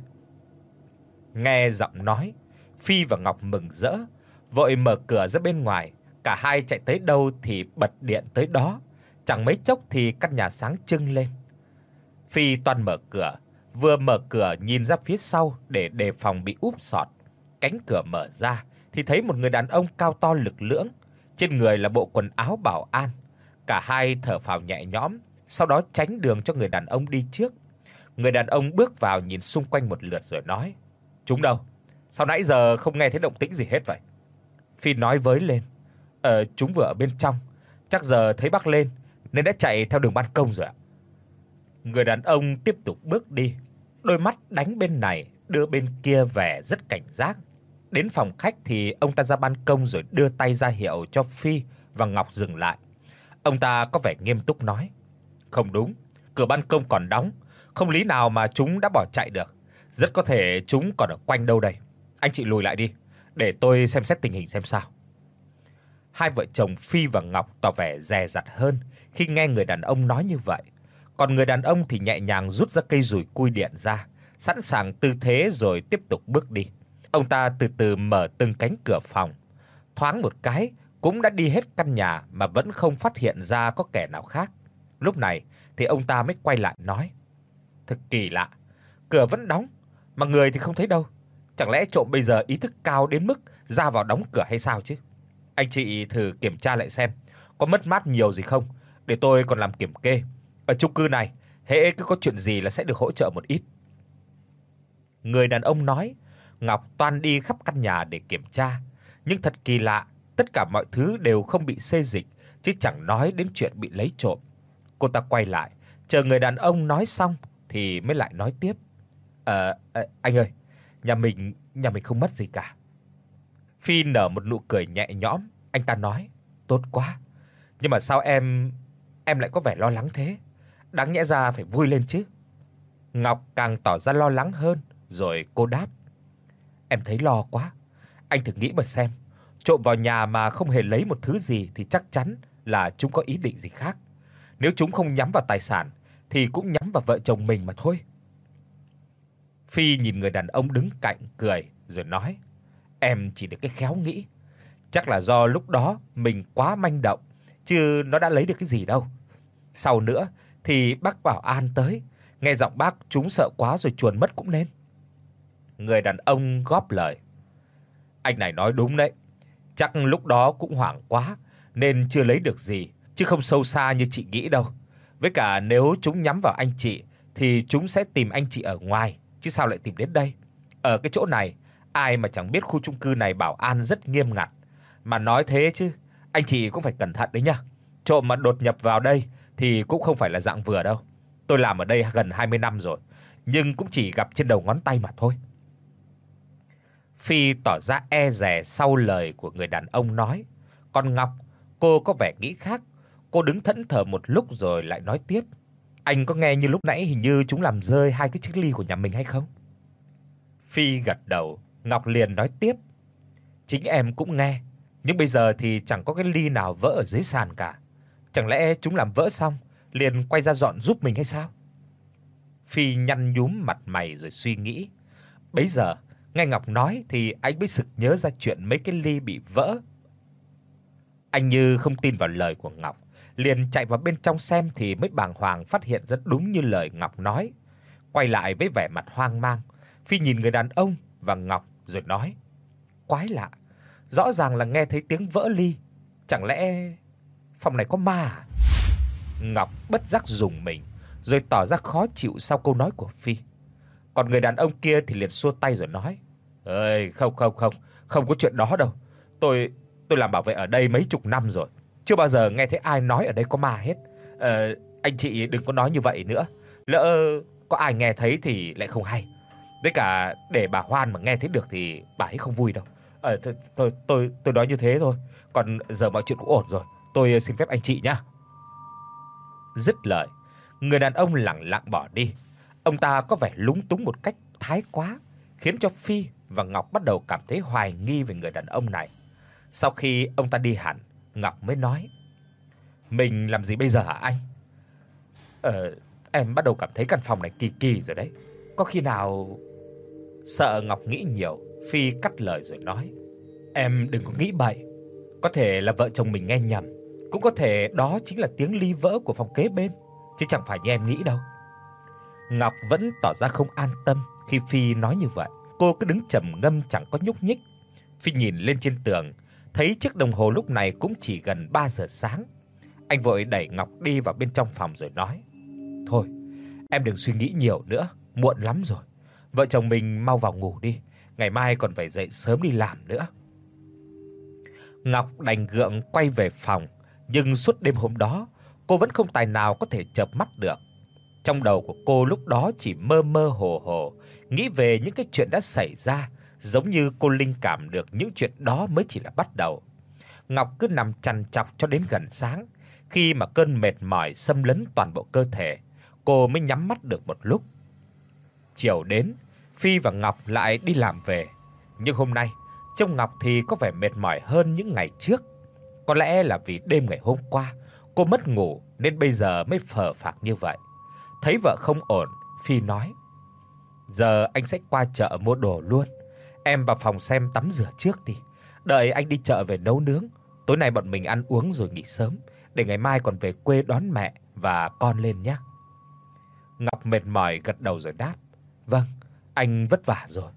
Nghe giọng nói, Phi và Ngọc mừng rỡ, vội mở cửa ra bên ngoài, cả hai chạy tới đâu thì bật điện tới đó, chẳng mấy chốc thì căn nhà sáng trưng lên. Phi toan mở cửa, vừa mở cửa nhìn ra phía sau để đề phòng bị úp sọt. Cánh cửa mở ra thì thấy một người đàn ông cao to lực lưỡng, trên người là bộ quần áo bảo an. Cả hai thở phào nhẹ nhõm, sau đó tránh đường cho người đàn ông đi trước. Người đàn ông bước vào nhìn xung quanh một lượt rồi nói: "Chúng đâu? Sao nãy giờ không nghe thấy động tĩnh gì hết vậy?" Phi nói với lên: "Ờ, chúng vừa ở bên trong, chắc giờ thấy bác lên nên đã chạy theo đường ban công rồi ạ." Người đàn ông tiếp tục bước đi, đôi mắt đánh bên này đưa bên kia vẻ rất cảnh giác. Đến phòng khách thì ông ta ra ban công rồi đưa tay ra hiệu cho Phi và Ngọc dừng lại. Ông ta có vẻ nghiêm túc nói: "Không đúng, cửa ban công còn đóng, không lý nào mà chúng đã bỏ chạy được. Rất có thể chúng còn ở quanh đâu đây. Anh chị lùi lại đi, để tôi xem xét tình hình xem sao." Hai vợ chồng Phi và Ngọc tỏ vẻ dè dặt hơn khi nghe người đàn ông nói như vậy. Còn người đàn ông thì nhẹ nhàng rút ra cây dùi cui điện ra, sẵn sàng tư thế rồi tiếp tục bước đi. Ông ta từ từ mở từng cánh cửa phòng, thoáng một cái cũng đã đi hết căn nhà mà vẫn không phát hiện ra có kẻ nào khác. Lúc này thì ông ta mới quay lại nói: "Thật kỳ lạ, cửa vẫn đóng mà người thì không thấy đâu. Chẳng lẽ trộm bây giờ ý thức cao đến mức ra vào đóng cửa hay sao chứ? Anh chị thử kiểm tra lại xem có mất mát nhiều gì không, để tôi còn làm kiểm kê. Ở chung cư này, hễ cứ có chuyện gì là sẽ được hỗ trợ một ít." Người đàn ông nói, Ngọc toan đi khắp căn nhà để kiểm tra, nhưng thật kỳ lạ, tất cả mọi thứ đều không bị xê dịch, chứ chẳng nói đến chuyện bị lấy trộm. Cô ta quay lại, chờ người đàn ông nói xong thì mới lại nói tiếp: "Ờ, à, anh ơi, nhà mình nhà mình không mất gì cả." Phi nở một nụ cười nhẹ nhõm, anh ta nói: "Tốt quá. Nhưng mà sao em em lại có vẻ lo lắng thế? Đáng nhẽ ra phải vui lên chứ." Ngọc càng tỏ ra lo lắng hơn, rồi cô đáp: "Em thấy lo quá. Anh thử nghĩ mà xem, trộm vào nhà mà không hề lấy một thứ gì thì chắc chắn là chúng có ý định gì khác. Nếu chúng không nhắm vào tài sản thì cũng nhắm vào vợ chồng mình mà thôi." Phi nhìn người đàn ông đứng cạnh cười rồi nói: "Em chỉ được cái khéo nghĩ, chắc là do lúc đó mình quá manh động, chứ nó đã lấy được cái gì đâu. Sau nữa thì bác bảo an tới, nghe giọng bác chúng sợ quá rồi chuồn mất cũng nên." Người đàn ông góp lời: "Anh này nói đúng đấy, chắc lúc đó cũng hoảng quá nên chưa lấy được gì, chứ không sâu xa như chị nghĩ đâu. Với cả nếu chúng nhắm vào anh chị thì chúng sẽ tìm anh chị ở ngoài, chứ sao lại tìm đến đây. Ở cái chỗ này, ai mà chẳng biết khu chung cư này bảo an rất nghiêm ngặt. Mà nói thế chứ, anh chị cũng phải cẩn thận đấy nhá. Trộm mà đột nhập vào đây thì cũng không phải là dạng vừa đâu. Tôi làm ở đây gần hai mươi năm rồi, nhưng cũng chỉ gặp trên đầu ngón tay mà thôi." Phi tỏ ra e dè sau lời của người đàn ông nói, còn Ngọc, cô có vẻ nghĩ khác. Cô đứng thẫn thờ một lúc rồi lại nói tiếp: "Anh có nghe như lúc nãy hình như chúng làm rơi hai cái chiếc ly của nhà mình hay không?" Phi gật đầu, Ngọc liền nói tiếp: "Chính em cũng nghe, nhưng bây giờ thì chẳng có cái ly nào vỡ ở dưới sàn cả. Chẳng lẽ chúng làm vỡ xong liền quay ra dọn giúp mình hay sao?" Phi nhăn nhúm mặt mày rồi suy nghĩ. Bấy giờ, nghe Ngọc nói thì anh mới sực nhớ ra chuyện mấy cái ly bị vỡ. Anh như không tin vào lời của Ngọc, liền chạy vào bên trong xem thì mới bàng hoàng phát hiện rất đúng như lời Ngọc nói. Quay lại với vẻ mặt hoang mang, Phi nhìn người đàn ông và Ngọc rồi nói: "Quái lạ, rõ ràng là nghe thấy tiếng vỡ ly, chẳng lẽ phòng này có ma à?" Ngọc bất giác rùng mình, rồi tỏ ra khó chịu sau câu nói của Phi. Còn người đàn ông kia thì liền xua tay rồi nói: "Ơi, không không không, không có chuyện đó đâu. Tôi tôi làm bảo vệ ở đây mấy chục năm rồi, chưa bao giờ nghe thấy ai nói ở đây có ma hết. Ờ, anh chị đừng có nói như vậy nữa. Lỡ có ai nghe thấy thì lại không hay. Với cả để bà Hoan mà nghe thấy được thì bà ấy không vui đâu. Ờ tôi tôi tôi tôi nói như thế thôi. Còn giờ mọi chuyện cũng ổn rồi. Tôi xin phép anh chị nhá." Dứt lời, người đàn ông lẳng lặng bỏ đi. Ông ta có vẻ lúng túng một cách thái quá, khiến cho Phi và Ngọc bắt đầu cảm thấy hoài nghi về người đàn ông này. Sau khi ông ta đi hẳn, Ngọc mới nói: "Mình làm gì bây giờ hả anh?" "Ờ, em bắt đầu cảm thấy căn phòng này kỳ kỳ rồi đấy. Có khi nào..." Sợ Ngọc nghĩ nhiều, Phi cắt lời rồi nói: "Em đừng có nghĩ bậy, có thể là vợ chồng mình nghe nhầm, cũng có thể đó chính là tiếng ly vỡ của phòng kế bên, chứ chẳng phải như em nghĩ đâu." Ngọc vẫn tỏ ra không an tâm khi Phi nói như vậy. Cô cứ đứng trầm ngâm chẳng có nhúc nhích. Phi nhìn lên trên tường, thấy chiếc đồng hồ lúc này cũng chỉ gần ba giờ sáng. Anh vội đẩy Ngọc đi vào bên trong phòng rồi nói: "Thôi, em đừng suy nghĩ nhiều nữa, muộn lắm rồi. Vợ chồng mình mau vào ngủ đi, ngày mai còn phải dậy sớm đi làm nữa." Ngọc đành gượng quay về phòng, nhưng suốt đêm hôm đó, cô vẫn không tài nào có thể chợp mắt được. Trong đầu của cô lúc đó chỉ mơ mơ hồ hồ, nghĩ về những cái chuyện đã xảy ra, giống như cô linh cảm được những chuyện đó mới chỉ là bắt đầu. Ngọc cứ nằm trằn trọc cho đến gần sáng, khi mà cơn mệt mỏi xâm lấn toàn bộ cơ thể, cô mới nhắm mắt được một lúc. Chiều đến, Phi và Ngọc lại đi làm về, nhưng hôm nay trông Ngọc thì có vẻ mệt mỏi hơn những ngày trước. Có lẽ là vì đêm ngày hôm qua cô mất ngủ nên bây giờ mới phờ phạc như vậy. Thấy vợ không ổn, Phi nói: "Giờ anh sẽ qua chợ mua đồ luôn. Em vào phòng xem tắm rửa trước đi. Đợi anh đi chợ về nấu nướng. Tối nay bọn mình ăn uống rồi nghỉ sớm, để ngày mai còn về quê đón mẹ và con lên nhé." Ngọc mệt mỏi gật đầu rồi đáp: "Vâng, anh vất vả rồi."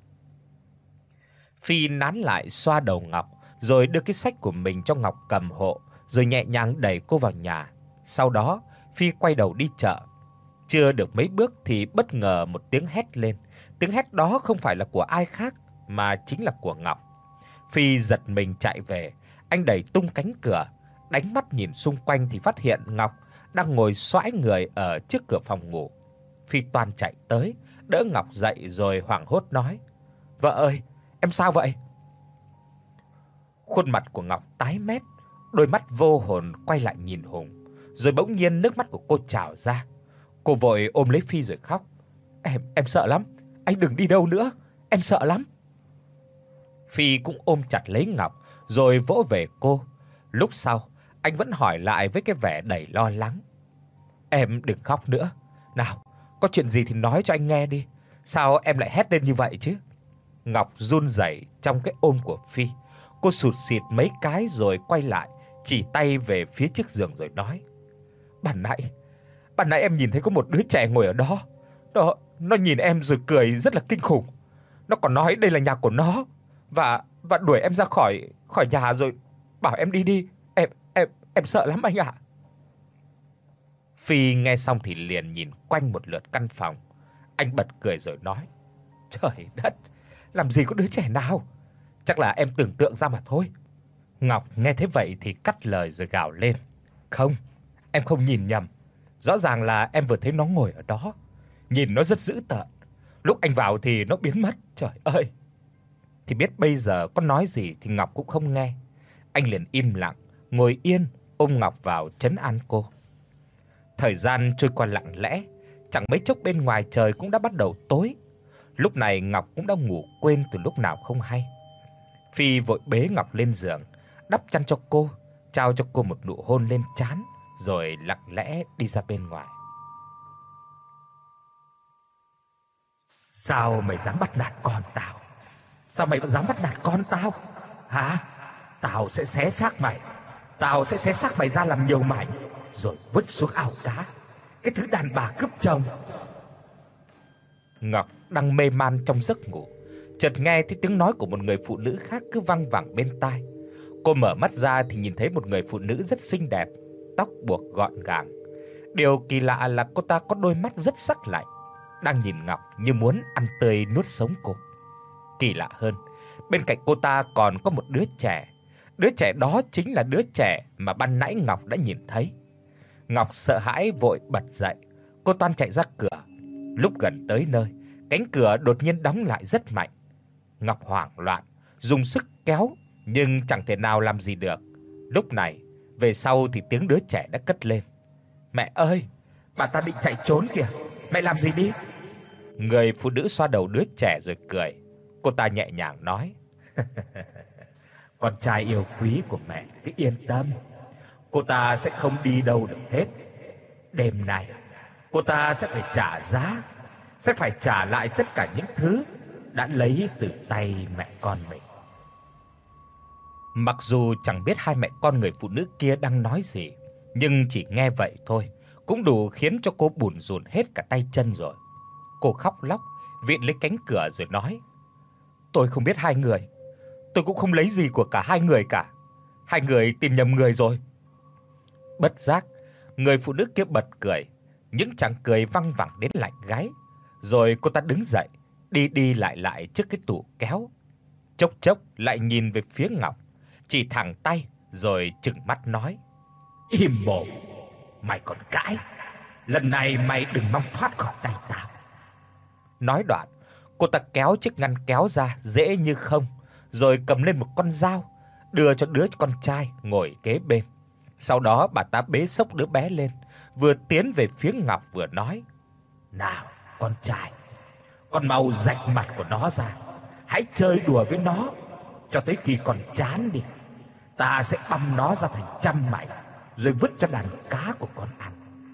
Phi nán lại xoa đầu Ngọc, rồi đưa cái xách của mình cho Ngọc cầm hộ, rồi nhẹ nhàng đẩy cô vào nhà. Sau đó, Phi quay đầu đi chợ. Chưa được mấy bước thì bất ngờ một tiếng hét lên. Tiếng hét đó không phải là của ai khác mà chính là của Ngọc. Phi giật mình chạy về, anh đẩy tung cánh cửa, đánh mắt nhìn xung quanh thì phát hiện Ngọc đang ngồi xoãi người ở trước cửa phòng ngủ. Phi toan chạy tới, đỡ Ngọc dậy rồi hoảng hốt nói: "Vợ ơi, em sao vậy?" Khuôn mặt của Ngọc tái mét, đôi mắt vô hồn quay lại nhìn Hùng, rồi bỗng nhiên nước mắt của cô trào ra. Cô vội ôm lấy Phi rồi khóc: "Em em sợ lắm, anh đừng đi đâu nữa, em sợ lắm." Phi cũng ôm chặt lấy Ngọc rồi vỗ về cô. Lúc sau, anh vẫn hỏi lại với cái vẻ đầy lo lắng: "Em đừng khóc nữa. Nào, có chuyện gì thì nói cho anh nghe đi. Sao em lại hét lên như vậy chứ?" Ngọc run rẩy trong cái ôm của Phi. Cô sụt sịt mấy cái rồi quay lại, chỉ tay về phía trước giường rồi nói: "Ban nãy, ban nãy em nhìn thấy có một đứa trẻ ngồi ở đó. Nó nó nhìn em rồi cười rất là kinh khủng. Nó còn nói đây là nhà của nó và và đuổi em ra khỏi khỏi nhà rồi bảo em đi đi. Em em em sợ lắm anh ạ." Phi nghe xong thì liền nhìn quanh một lượt căn phòng. Anh bật cười rồi nói: "Trời đất, làm gì có đứa trẻ nào, chắc là em tưởng tượng ra mà thôi." Ngọc nghe thế vậy thì cắt lời rồi gào lên: "Không, em không nhìn nhầm. Rõ ràng là em vừa thấy nó ngồi ở đó. Nhìn nó rất dữ tợn. Lúc anh vào thì nó biến mất. Trời ơi." Thì biết bây giờ có nói gì thì Ngọc cũng không nghe. Anh liền im lặng, ngồi yên ôm Ngọc vào trấn an cô. Thời gian trôi qua lặng lẽ, chẳng mấy chốc bên ngoài trời cũng đã bắt đầu tối. Lúc này Ngọc cũng đã ngủ quên từ lúc nào không hay. Phi vội bế Ngọc lên giường, đắp chăn cho cô, trao cho cô một nụ hôn lên trán, rồi lặng lẽ đi ra bên ngoài. "Sao mày dám bắt nạt con tao? Sao mày dám bắt nạt con tao? Hả? Tao sẽ xé xác mày. Tao sẽ xé xác mày ra làm nhiều mảnh rồi vứt xuống ao cá. Cái thứ đàn bà cướp chồng." Ngọc đang mê man trong giấc ngủ, chợt nghe thấy tiếng nói của một người phụ nữ khác cứ văng vẳng bên tai. Cô mở mắt ra thì nhìn thấy một người phụ nữ rất xinh đẹp, tóc buộc gọn gàng. Điều kỳ lạ là cô ta có đôi mắt rất sắc lạnh, đang nhìn Ngọc như muốn ăn tươi nuốt sống cô. Kỳ lạ hơn, bên cạnh cô ta còn có một đứa trẻ. Đứa trẻ đó chính là đứa trẻ mà ban nãy Ngọc đã nhìn thấy. Ngọc sợ hãi vội bật dậy, Cô toan chạy ra cửa. Lúc gần tới nơi, cánh cửa đột nhiên đóng lại rất mạnh. Ngọc hoảng loạn, dùng sức kéo nhưng chẳng thể nào làm gì được. Lúc này, về sau thì tiếng đứa trẻ đã cất lên. "Mẹ ơi, bà ta định chạy trốn kìa, mẹ làm gì đi?" Người phụ nữ xoa đầu đứa trẻ rồi cười. Cô ta nhẹ nhàng nói: "Con trai yêu quý của mẹ cứ yên tâm, cô ta sẽ không đi đâu được hết. Đêm nay, cô ta sẽ phải trả giá, sẽ phải trả lại tất cả những thứ đã lấy từ tay mẹ con mình." Mặc dù chẳng biết hai mẹ con người phụ nữ kia đang nói gì, nhưng chỉ nghe vậy thôi cũng đủ khiến cho cô bủn rủn hết cả tay chân rồi. Cô khóc lóc, viện lấy cánh cửa rồi nói: "Tôi không biết hai người, tôi cũng không lấy gì của cả hai người cả. Hai người tìm nhầm người rồi." Bất giác, người phụ nữ kia bật cười, những tràng cười văng vẳng đến lạnh gáy, rồi cô ta đứng dậy, đi đi lại lại trước cái tủ kéo. Chốc chốc lại nhìn về phía Ngọc, chỉ thẳng tay rồi trừng mắt nói: "Im mồm, mày còn cãi, lần này mày đừng mong thoát khỏi tay tao." Nói đoạn, cô ta kéo chiếc ngăn kéo ra dễ như không, rồi cầm lên một con dao, đưa cho đứa con trai ngồi kế bên. Sau đó bà ta bế xốc đứa bé lên, vừa tiến về phía Ngọc vừa nói: "Nào, con trai, con mau rạch mặt của nó ra, hãy chơi đùa với nó cho tới khi con chán đi. Ta sẽ băm nó ra thành trăm mảnh rồi vứt cho đàn cá của con ăn."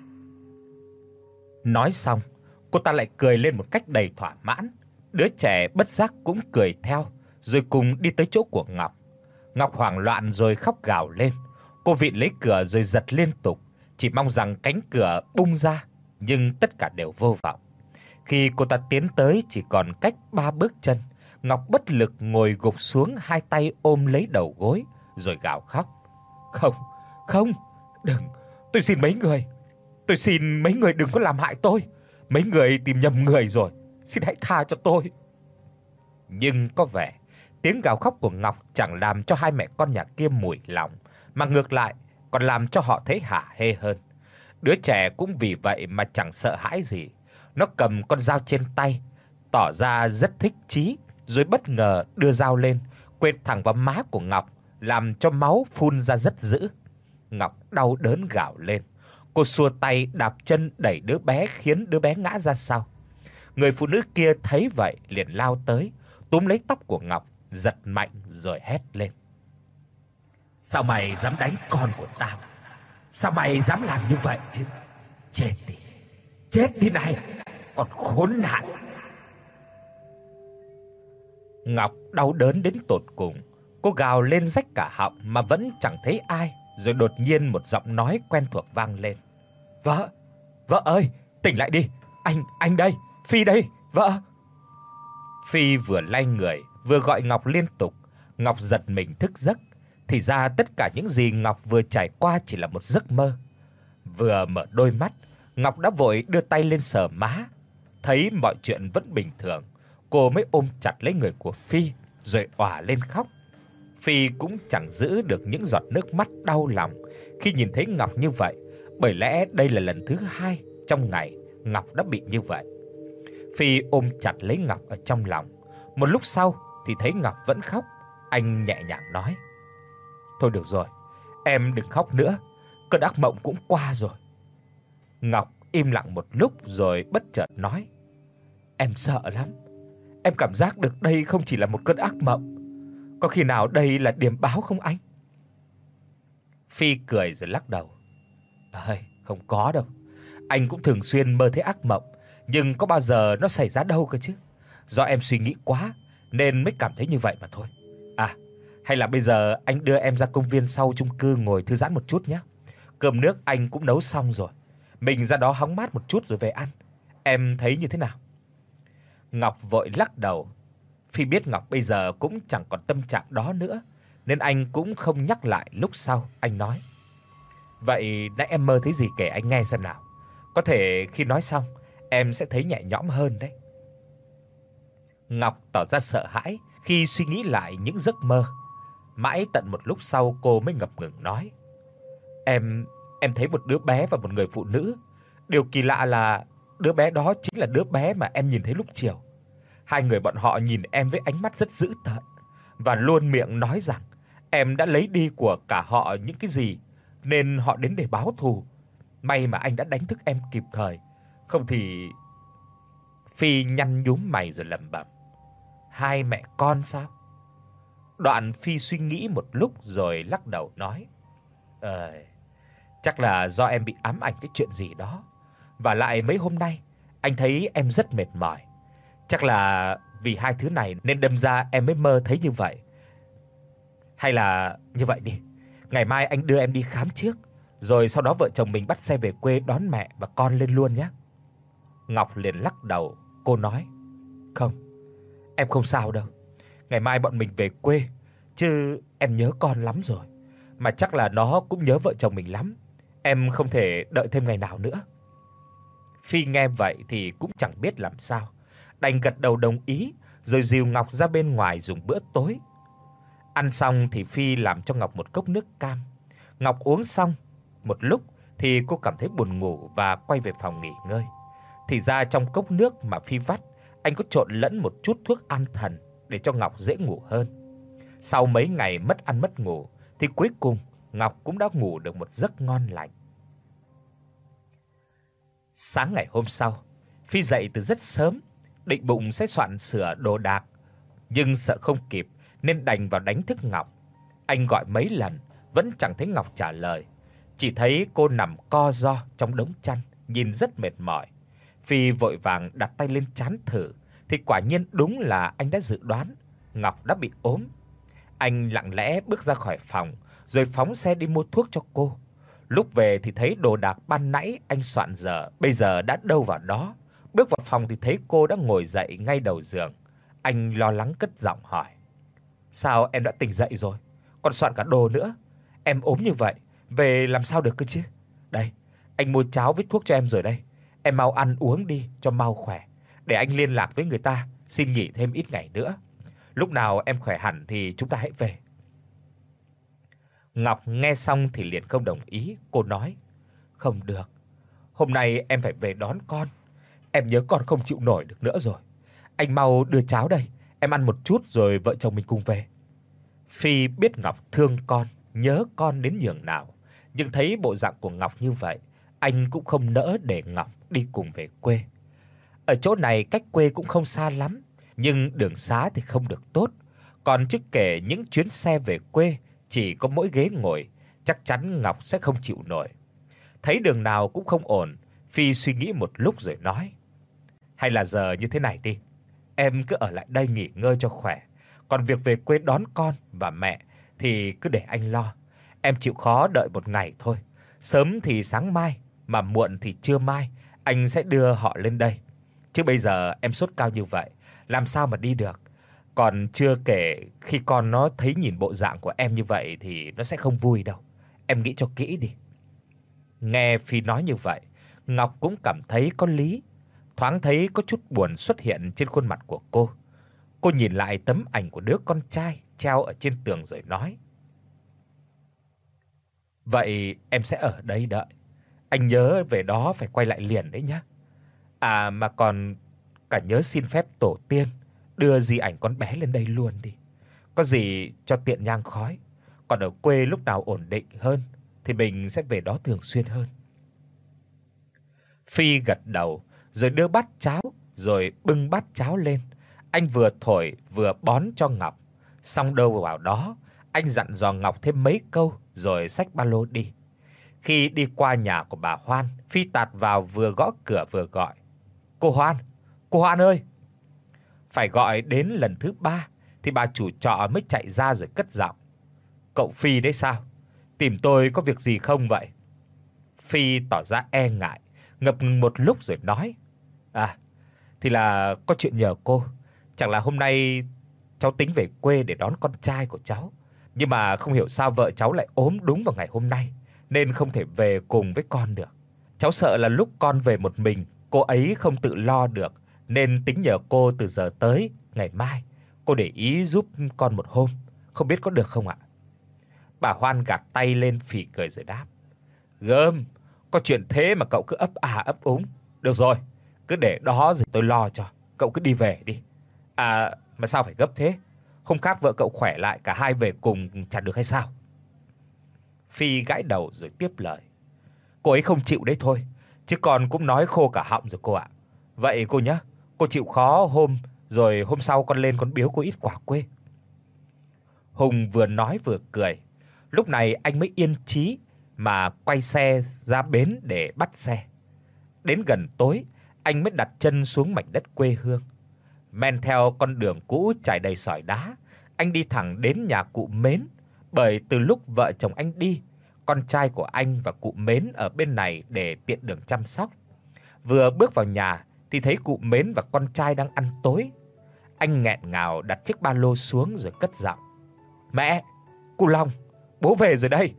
Nói xong, cô ta lại cười lên một cách đầy thỏa mãn. Đứa trẻ bất giác cũng cười theo, rồi cùng đi tới chỗ của Ngọc. Ngọc hoảng loạn rồi khóc gào lên. Cô vịn lấy cửa rồi giật liên tục, chỉ mong rằng cánh cửa bung ra, nhưng tất cả đều vô vọng. Khi cô ta tiến tới chỉ còn cách ba bước chân, Ngọc bất lực ngồi gục xuống, hai tay ôm lấy đầu gối rồi gào khóc: "Không, không, đừng, tôi xin mấy người, tôi xin mấy người đừng có làm hại tôi. Mấy người tìm nhầm người rồi, xin hãy tha cho tôi." Nhưng có vẻ tiếng gào khóc của Ngọc chẳng làm cho hai mẹ con nhà kia mủi lòng, mà ngược lại còn làm cho họ thấy hả hê hơn. Đứa trẻ cũng vì vậy mà chẳng sợ hãi gì. Nó cầm con dao trên tay, tỏ ra rất thích chí, rồi bất ngờ đưa dao lên, quệt thẳng vào má của Ngọc, làm cho máu phun ra rất dữ. Ngọc đau đớn gào lên. Cô xua tay đạp chân đẩy đứa bé khiến đứa bé ngã ra sau. Người phụ nữ kia thấy vậy liền lao tới, túm lấy tóc của Ngọc, giật mạnh rồi hét lên: "Sao mày dám đánh con của tao? Sao mày dám làm như vậy chứ? Chết đi, chết đi này, còn khốn nạn!" Ngọc đau đớn đến tột cùng, cô gào lên rách cả họng mà vẫn chẳng thấy ai, rồi đột nhiên một giọng nói quen thuộc vang lên: "Vợ, vợ ơi, tỉnh lại đi, anh anh đây, Phi đây, vợ." Phi vừa lay người, vừa gọi Ngọc liên tục. Ngọc giật mình thức giấc, thì ra tất cả những gì Ngọc vừa trải qua chỉ là một giấc mơ. Vừa mở đôi mắt, Ngọc đã vội đưa tay lên sờ má. Thấy mọi chuyện vẫn bình thường, cô mới ôm chặt lấy người của Phi rồi òa lên khóc. Phi cũng chẳng giữ được những giọt nước mắt đau lòng khi nhìn thấy Ngọc như vậy, bởi lẽ đây là lần thứ hai trong ngày Ngọc đã bị như vậy. Phi ôm chặt lấy Ngọc ở trong lòng. Một lúc sau thì thấy Ngọc vẫn khóc, anh nhẹ nhàng nói: "Thôi được rồi, em đừng khóc nữa, cơn ác mộng cũng qua rồi." Ngọc im lặng một lúc rồi bất chợt nói: "Em sợ lắm. Em cảm giác được đây không chỉ là một cơn ác mộng. Có khi nào đây là điềm báo không anh?" Phi cười rồi lắc đầu: "Ơi, không có đâu. Anh cũng thường xuyên mơ thấy ác mộng, nhưng có bao giờ nó xảy ra đâu cơ chứ. Do em suy nghĩ quá nên mới cảm thấy như vậy mà thôi. À, hay là bây giờ anh đưa em ra công viên sau chung cư ngồi thư giãn một chút nhé. Cơm nước anh cũng nấu xong rồi. Mình ra đó hóng mát một chút rồi về ăn. Em thấy như thế nào?" Ngọc vội lắc đầu. Phi biết Ngọc bây giờ cũng chẳng còn tâm trạng đó nữa, nên anh cũng không nhắc lại. Lúc sau anh nói: "Vậy nãy em mơ thấy gì kể anh nghe xem nào. Có thể khi nói xong em sẽ thấy nhẹ nhõm hơn đấy." Ngọc tỏ ra sợ hãi khi suy nghĩ lại những giấc mơ. Mãi tận một lúc sau cô mới ngập ngừng nói: "Em em thấy một đứa bé và một người phụ nữ Điều kỳ lạ là đứa bé đó chính là đứa bé mà em nhìn thấy lúc chiều. Hai người bọn họ nhìn em với ánh mắt rất dữ tợn và luôn miệng nói rằng em đã lấy đi của cả họ những cái gì nên họ đến để báo thù. May mà anh đã đánh thức em kịp thời, không thì Phi nhăn nhúm mày rồi lẩm bẩm: Hai mẹ con sao? Đoạn Phi suy nghĩ một lúc rồi lắc đầu nói: Ờ, chắc là do em bị ám ảnh cái chuyện gì đó. Và lại mấy hôm nay anh thấy em rất mệt mỏi. Chắc là vì hai thứ này nên đâm ra em mới mơ thấy như vậy. Hay là như vậy đi, ngày mai anh đưa em đi khám trước, rồi sau đó vợ chồng mình bắt xe về quê đón mẹ và con lên luôn nhé. Ngọc liền lắc đầu, cô nói: Không, em không sao đâu. Ngày mai bọn mình về quê, chứ em nhớ con lắm rồi. Mà chắc là nó cũng nhớ vợ chồng mình lắm. Em không thể đợi thêm ngày nào nữa. Phi nghe vậy thì cũng chẳng biết làm sao, đành gật đầu đồng ý rồi dìu Ngọc ra bên ngoài dùng bữa tối. Ăn xong thì Phi làm cho Ngọc một cốc nước cam. Ngọc uống xong một lúc thì cô cảm thấy buồn ngủ và quay về phòng nghỉ ngơi. Thì ra trong cốc nước mà Phi vắt, anh có trộn lẫn một chút thuốc an thần để cho Ngọc dễ ngủ hơn. Sau mấy ngày mất ăn mất ngủ thì cuối cùng Ngọc cũng đã ngủ được một giấc ngon lành. Sáng ngày hôm sau, Phi dậy từ rất sớm, định bụng sẽ soạn sửa đồ đạc, nhưng sợ không kịp nên đành vào đánh thức Ngọc. Anh gọi mấy lần vẫn chẳng thấy Ngọc trả lời, chỉ thấy cô nằm co ro trong đống chăn, nhìn rất mệt mỏi. Phi vội vàng đặt tay lên trán thử thì quả nhiên đúng là anh đã dự đoán, Ngọc đã bị ốm. Anh lặng lẽ bước ra khỏi phòng rồi phóng xe đi mua thuốc cho cô. Lúc về thì thấy đồ đạc ban nãy anh soạn dở bây giờ đã đâu vào đó. Bước vào phòng thì thấy cô đã ngồi dậy ngay đầu giường. Anh lo lắng cất giọng hỏi: "Sao em đã tỉnh dậy rồi? Còn soạn cả đồ nữa. Em ốm như vậy, về làm sao được cơ chứ? Đây, anh mua cháo với thuốc cho em rồi đây. Em mau ăn uống đi cho mau khỏe, để anh liên lạc với người ta xin nghỉ thêm ít ngày nữa. Lúc nào em khỏe hẳn thì chúng ta hãy về." Ngọc nghe xong thì liền không đồng ý, cô nói: "Không được, hôm nay em phải về đón con. Em nhớ con không chịu nổi được nữa rồi. Anh mau đưa cháo đây, em ăn một chút rồi vợ chồng mình cùng về." Phi biết Ngọc thương con, nhớ con đến nhường nào, nhưng thấy bộ dạng của Ngọc như vậy, anh cũng không nỡ để Ngọc đi cùng về quê. Ở chỗ này cách quê cũng không xa lắm, nhưng đường xá thì không được tốt, còn chứ kể những chuyến xe về quê chỉ có mỗi ghế ngồi, chắc chắn Ngọc sẽ không chịu nổi. Thấy đường nào cũng không ổn, Phi suy nghĩ một lúc rồi nói: "Hay là giờ như thế này đi, em cứ ở lại đây nghỉ ngơi cho khỏe, còn việc về quê đón con và mẹ thì cứ để anh lo. Em chịu khó đợi một ngày thôi, sớm thì sáng mai, mà muộn thì trưa mai, anh sẽ đưa họ lên đây. Chứ bây giờ em sốt cao như vậy, làm sao mà đi được. Còn chưa kể khi con nó thấy nhìn bộ dạng của em như vậy thì nó sẽ không vui đâu. Em nghĩ cho kỹ đi." Nghe Phi nói như vậy, Ngọc cũng cảm thấy có lý, thoáng thấy có chút buồn xuất hiện trên khuôn mặt của cô. Cô nhìn lại tấm ảnh của đứa con trai treo ở trên tường rồi nói: "Vậy em sẽ ở đây đợi. Anh nhớ về đó phải quay lại liền đấy nhé. À mà còn cả nhớ xin phép tổ tiên đưa di ảnh con bé lên đây luôn đi. Có gì cho tiện nhang khói. Còn ở quê lúc nào ổn định hơn thì mình sẽ về đó thường xuyên hơn." Phi gật đầu rồi đưa bát cháo, rồi bưng bát cháo lên. Anh vừa thổi vừa bón cho Ngọc. Xong đâu vào đó, anh dặn dò Ngọc thêm mấy câu rồi xách ba lô đi. Khi đi qua nhà của bà Hoan, Phi tạt vào vừa gõ cửa vừa gọi: "Cô Hoan, cô Hoan ơi." Phải gọi đến lần thứ ba thì bà chủ trọ mới chạy ra rồi cất giọng: "Cậu Phi đấy sao? Tìm tôi có việc gì không vậy?" Phi tỏ ra e ngại, ngập ngừng một lúc rồi nói: "À, thì là có chuyện nhờ cô. Chẳng là hôm nay cháu tính về quê để đón con trai của cháu, nhưng mà không hiểu sao vợ cháu lại ốm đúng vào ngày hôm nay nên không thể về cùng với con được. Cháu sợ là lúc con về một mình, cô ấy không tự lo được nên tính nhờ cô từ giờ tới ngày mai cô để ý giúp con một hôm, không biết có được không ạ?" Bà Hoan gạt tay lên phì cười rồi đáp: "Gớm, Có chuyện thế mà cậu cứ ấp à ấp úng. Được rồi, cứ để đó rồi tôi lo cho, cậu cứ đi về đi. À, mà sao phải gấp thế? Hôm khác vợ cậu khỏe lại cả hai về cùng chẳng được hay sao? Phi gãi đầu rồi tiếp lời. Cô ấy không chịu đấy thôi, chứ con cũng nói khô cả họng rồi cô ạ. Vậy cô nhá, cô chịu khó hôm rồi hôm sau con lên con biếu cô ít quả quê. Hùng vừa nói vừa cười. Lúc này anh mới yên chí mà quay xe ra bến để bắt xe. Đến gần tối, anh mới đặt chân xuống mảnh đất quê hương. Men theo con đường cũ trải đầy sỏi đá, anh đi thẳng đến nhà cụ Mến, bởi từ lúc vợ chồng anh đi, con trai của anh và cụ Mến ở bên này để tiện đường chăm sóc. Vừa bước vào nhà thì thấy cụ Mến và con trai đang ăn tối. Anh nghẹn ngào đặt chiếc ba lô xuống rồi cất giọng: "Mẹ, cu Long, bố về rồi đây."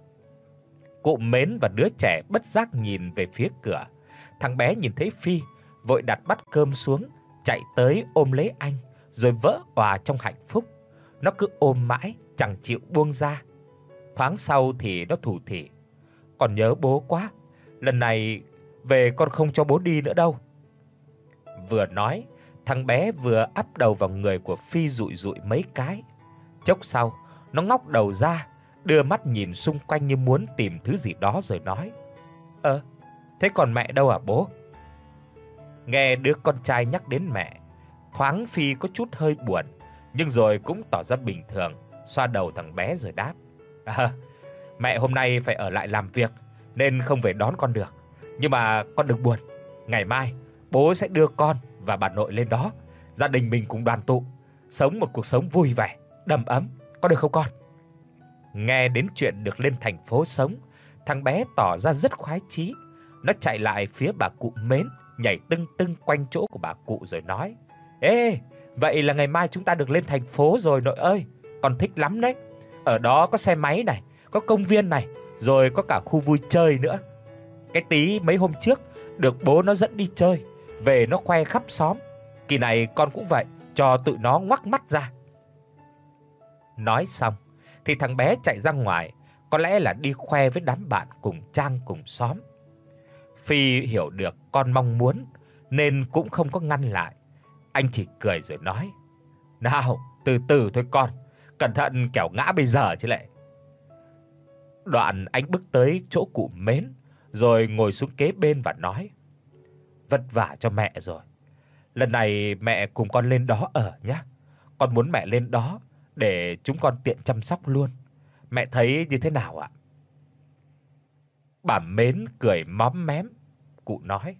Cụ Mến và đứa trẻ bất giác nhìn về phía cửa. Thằng bé nhìn thấy Phi, vội đặt bát cơm xuống, chạy tới ôm lấy anh, rồi vỡ òa trong hạnh phúc. Nó cứ ôm mãi chẳng chịu buông ra. Thoáng sau thì nó thủ thỉ: "Con nhớ bố quá, lần này về con không cho bố đi nữa đâu." Vừa nói, thằng bé vừa ắp đầu vào người của Phi dụi dụi mấy cái. Chốc sau, nó ngóc đầu ra, đưa mắt nhìn xung quanh như muốn tìm thứ gì đó rồi nói: "Ơ, thế còn mẹ đâu hả bố?" Nghe đứa con trai nhắc đến mẹ, thoáng Phi có chút hơi buồn, nhưng rồi cũng tỏ ra bình thường, xoa đầu thằng bé rồi đáp: "À, mẹ hôm nay phải ở lại làm việc nên không về đón con được. Nhưng mà con đừng buồn, ngày mai bố sẽ đưa con và bà nội lên đó, gia đình mình cùng đoàn tụ, sống một cuộc sống vui vẻ, đầm ấm, có được không con?" Nghe đến chuyện được lên thành phố sống, thằng bé tỏ ra rất khoái chí. Nó chạy lại phía bà cụ Mến, nhảy tưng tưng quanh chỗ của bà cụ rồi nói: "Ê, vậy là ngày mai chúng ta được lên thành phố rồi nội ơi, con thích lắm đấy. Ở đó có xe máy này, có công viên này, rồi có cả khu vui chơi nữa. Cái Tí mấy hôm trước được bố nó dẫn đi chơi, về nó khoe khắp xóm. Kỳ này con cũng vậy, cho tụi nó ngoác mắt ra." Nói xong thì thằng bé chạy ra ngoài, có lẽ là đi khoe với đám bạn cùng trang cùng xóm. Phi hiểu được con mong muốn nên cũng không có ngăn lại. Anh chỉ cười rồi nói: "Nào, từ từ thôi con, cẩn thận kẻo ngã bây giờ chứ lệ." Đoạn anh bước tới chỗ cụ Mến, rồi ngồi xuống kế bên và nói: "Vất vả cho mẹ rồi. Lần này mẹ cùng con lên đó ở nhé. Con muốn mẹ lên đó để chúng con tiện chăm sóc luôn. Mẹ thấy như thế nào ạ?" Bà Mến cười móm mém. Cụ nói: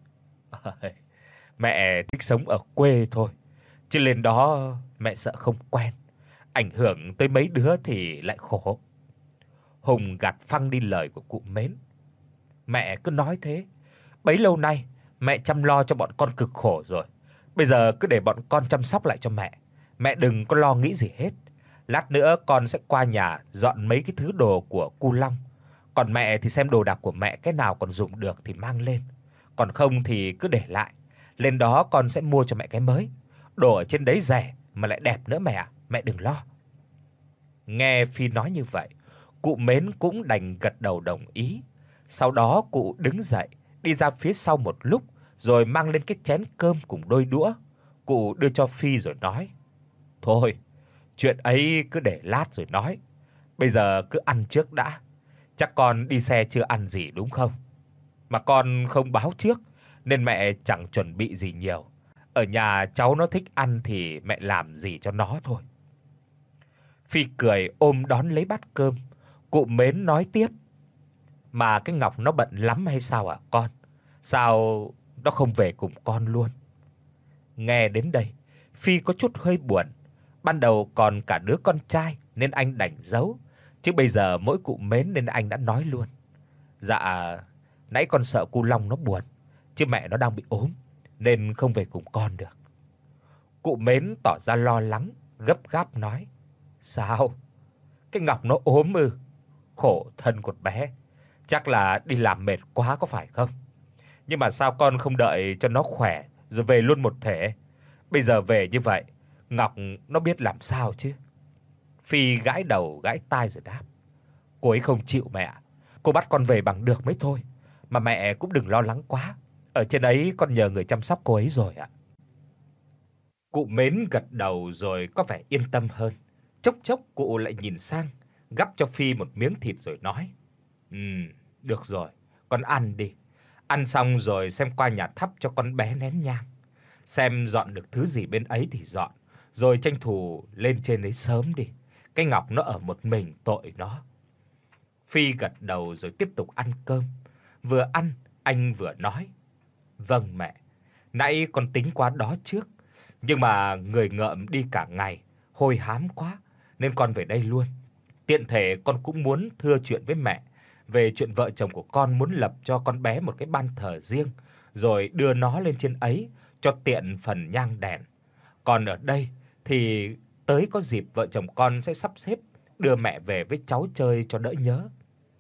"Mẹ thích sống ở quê thôi, chứ lên đó mẹ sợ không quen, ảnh hưởng tới mấy đứa thì lại khổ." Hùng gạt phăng đi lời của cụ Mến. "Mẹ cứ nói thế, bấy lâu nay mẹ chăm lo cho bọn con cực khổ rồi, bây giờ cứ để bọn con chăm sóc lại cho mẹ. Mẹ đừng có lo nghĩ gì hết. Lát nữa con sẽ qua nhà dọn mấy cái thứ đồ của cu Long. Còn mẹ thì xem đồ đạc của mẹ cái nào còn dùng được thì mang lên, còn không thì cứ để lại. Lên đó con sẽ mua cho mẹ cái mới. Đồ ở trên đấy rẻ mà lại đẹp nữa mẹ ạ, mẹ đừng lo." Nghe Phi nói như vậy, cụ Mến cũng đành gật đầu đồng ý. Sau đó cụ đứng dậy, đi ra phía sau một lúc, rồi mang lên cái chén cơm cùng đôi đũa. Cụ đưa cho Phi rồi nói: "Thôi, chuyện ấy cứ để lát rồi nói. Bây giờ cứ ăn trước đã. Chắc con đi xe chưa ăn gì đúng không? Mà con không báo trước nên mẹ chẳng chuẩn bị gì nhiều. Ở nhà cháu nó thích ăn thì mẹ làm gì cho nó thôi." Phi cười ôm đón lấy bát cơm. Cụ Mến nói tiếp: "Mà cái Ngọc nó bận lắm hay sao ạ con? Sao nó không về cùng con luôn?" Nghe đến đây, Phi có chút hơi buồn. Ban đầu còn cả đứa con trai nên anh đành giấu, chứ bây giờ mỗi cụ Mến nên anh đã nói luôn: "Dạ, nãy con sợ cu Long nó buồn, chứ mẹ nó đang bị ốm nên không về cùng con được." Cụ Mến tỏ ra lo lắng, gấp gáp nói: "Sao? Cái Ngọc nó ốm ư? Khổ thân con bé, chắc là đi làm mệt quá có phải không? Nhưng mà sao con không đợi cho nó khỏe rồi về luôn một thể? Bây giờ về như vậy, Ngọc nó biết làm sao chứ?" Phi gãi đầu gãi tai rồi đáp: "Cô ấy không chịu mẹ ạ. Cô bắt con về bằng được mới thôi. Mà mẹ cũng đừng lo lắng quá. Ở trên ấy con nhờ người chăm sóc cô ấy rồi ạ." Cụ Mến gật đầu rồi có vẻ yên tâm hơn. Chốc chốc cụ lại nhìn sang, gắp cho Phi một miếng thịt rồi nói: "Ừm, được rồi, con ăn đi. Ăn xong rồi xem qua nhà thắp cho con bé nén nhang. Xem dọn được thứ gì bên ấy thì dọn, rồi tranh thủ lên trên ấy sớm đi. Cái Ngọc nó ở một mình tội nó." Phi gật đầu rồi tiếp tục ăn cơm. Vừa ăn, anh vừa nói: "Vâng mẹ, nãy con tính qua đó trước, nhưng mà người ngợm đi cả ngày, hôi hám quá nên con về đây luôn. Tiện thể con cũng muốn thưa chuyện với mẹ về chuyện vợ chồng của con muốn lập cho con bé một cái ban thờ riêng, rồi đưa nó lên trên ấy cho tiện phần nhang đèn. Còn ở đây thì tới có dịp vợ chồng con sẽ sắp xếp đưa mẹ về với cháu chơi cho đỡ nhớ."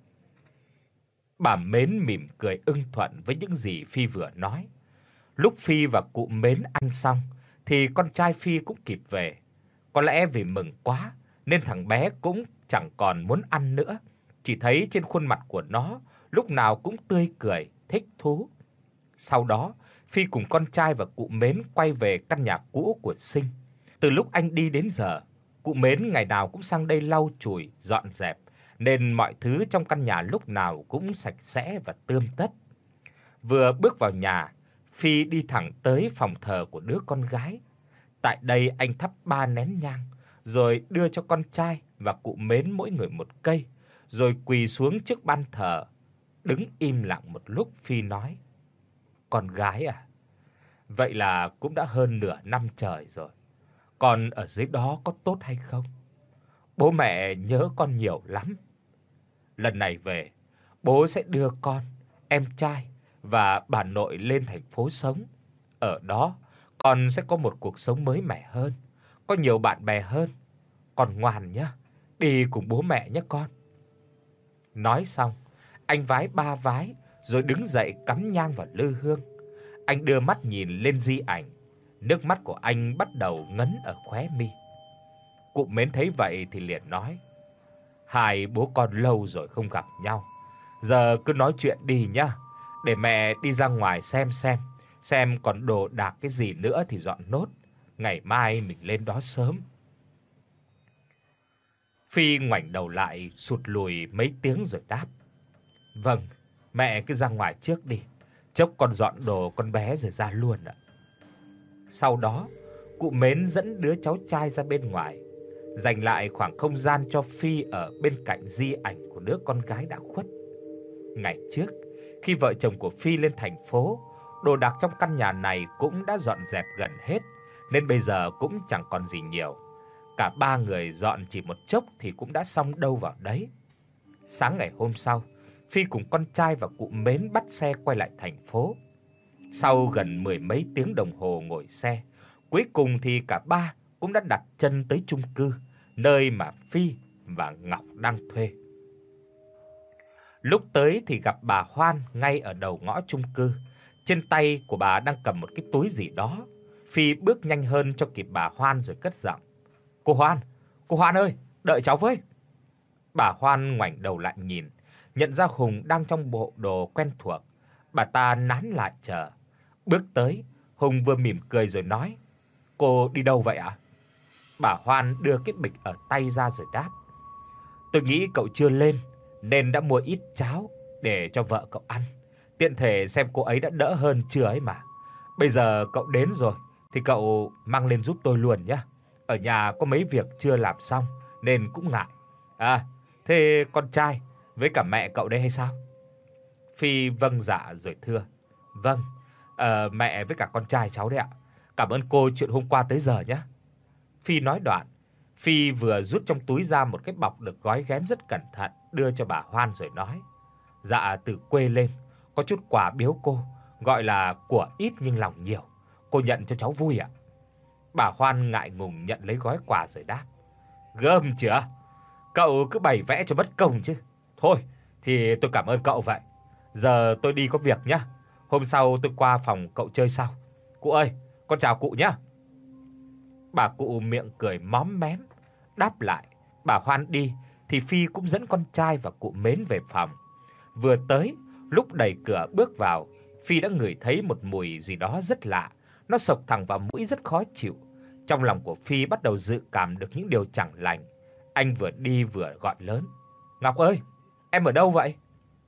Bà Mến mỉm cười ưng thuận với những gì Phi vừa nói. Lúc Phi và cụ Mến ăn xong thì con trai Phi cũng kịp về. Có lẽ vì mừng quá nên thằng bé cũng chẳng còn muốn ăn nữa, chỉ thấy trên khuôn mặt của nó lúc nào cũng tươi cười, thích thú. Sau đó, Phi cùng con trai và cụ Mến quay về căn nhà cũ của Sinh. Từ lúc anh đi đến giờ, cụ Mến ngày nào cũng sang đây lau chùi, dọn dẹp, nên mọi thứ trong căn nhà lúc nào cũng sạch sẽ và tươm tất. Vừa bước vào nhà, Phi đi thẳng tới phòng thờ của đứa con gái. Tại đây anh thắp ba nén nhang, rồi đưa cho con trai và cụ Mến mỗi người một cây, rồi quỳ xuống trước ban thờ. Đứng im lặng một lúc, Phi nói: "Con gái à, vậy là cũng đã hơn nửa năm trời rồi. Con ở dưới đó có tốt hay không? Bố mẹ nhớ con nhiều lắm. Lần này về, bố sẽ đưa con, em trai và bà nội lên thành phố sống. Ở đó, con sẽ có một cuộc sống mới mẻ hơn, có nhiều bạn bè hơn. Con ngoan nhé, đi cùng bố mẹ nhé con." Nói xong, anh vái ba vái rồi đứng dậy cắm nhang vào lư hương. Anh đưa mắt nhìn lên di ảnh, nước mắt của anh bắt đầu ngấn ở khóe mi. Cụ Mến thấy vậy thì liền nói: "Hai bố con lâu rồi không gặp nhau, giờ cứ nói chuyện đi nhá, để mẹ đi ra ngoài xem xem, xem còn đồ đạc cái gì nữa thì dọn nốt, ngày mai mình lên đó sớm." Phi ngoảnh đầu lại sụt lùi mấy tiếng rồi đáp: "Vâng, mẹ cứ ra ngoài trước đi, chốc con dọn đồ con bé rồi ra luôn ạ." Sau đó, cụ Mến dẫn đứa cháu trai ra bên ngoài, dành lại khoảng không gian cho Phi ở bên cạnh di ảnh của đứa con gái đã khuất. Ngày trước, khi vợ chồng của Phi lên thành phố, đồ đạc trong căn nhà này cũng đã dọn dẹp gần hết, nên bây giờ cũng chẳng còn gì nhiều. Cả ba người dọn chỉ một chốc thì cũng đã xong đâu vào đấy. Sáng ngày hôm sau, Phi cùng con trai và cụ Mến bắt xe quay lại thành phố. Sau gần mười mấy tiếng đồng hồ ngồi xe, cuối cùng thì cả ba cũng đã đặt chân tới chung cư, nơi mà Phi và Ngọc đang thuê. Lúc tới thì gặp bà Hoan ngay ở đầu ngõ chung cư. Trên tay của bà đang cầm một cái túi gì đó. Phi bước nhanh hơn cho kịp bà Hoan rồi cất giọng: "Cô Hoan, cô Hoan ơi, đợi cháu với." Bà Hoan ngoảnh đầu lại nhìn, nhận ra Hùng đang trong bộ đồ quen thuộc. Bà ta nán lại chờ. Bước tới, Hùng vừa mỉm cười rồi nói: "Cô đi đâu vậy ạ?" Bà Hoan đưa cái bịch ở tay ra rồi đáp: "Tôi nghĩ cậu chưa lên nên đã mua ít cháo để cho vợ cậu ăn, tiện thể xem cô ấy đã đỡ hơn chưa ấy mà. Bây giờ cậu đến rồi thì cậu mang lên giúp tôi luôn nhé. Ở nhà có mấy việc chưa làm xong nên cũng ngại. À, thế con trai với cả mẹ cậu đây hay sao?" Phi vâng dạ rồi thưa: "Vâng, ờ mẹ với cả con trai cháu đấy ạ. Cảm ơn cô chuyện hôm qua tới giờ nhé." Phi nói đoạn, Phi vừa rút trong túi ra một cái bọc được gói ghém rất cẩn thận, đưa cho bà Hoan rồi nói: "Dạ từ quê lên, có chút quà biếu cô, gọi là của ít nhưng lòng nhiều. Cô nhận cho cháu vui ạ." Bà Hoan ngại ngùng nhận lấy gói quà rồi đáp: "Gớm chưa? Cậu cứ bày vẽ cho bất công chứ. Thôi, thì tôi cảm ơn cậu vậy. Giờ tôi đi có việc nhá. Hôm sau tôi qua phòng cậu chơi sau. Cụ ơi, con chào cụ nhé." Bà cụ miệng cười móm mém đáp lại. Bà Hoan đi thì Phi cũng dẫn con trai và cụ Mến về phòng. Vừa tới, Lúc đẩy cửa bước vào, Phi đã ngửi thấy một mùi gì đó rất lạ, nó xộc thẳng vào mũi rất khó chịu. Trong lòng của Phi bắt đầu dự cảm được những điều chẳng lành. Anh vừa đi vừa gọi lớn: "Ngọc ơi, em ở đâu vậy?"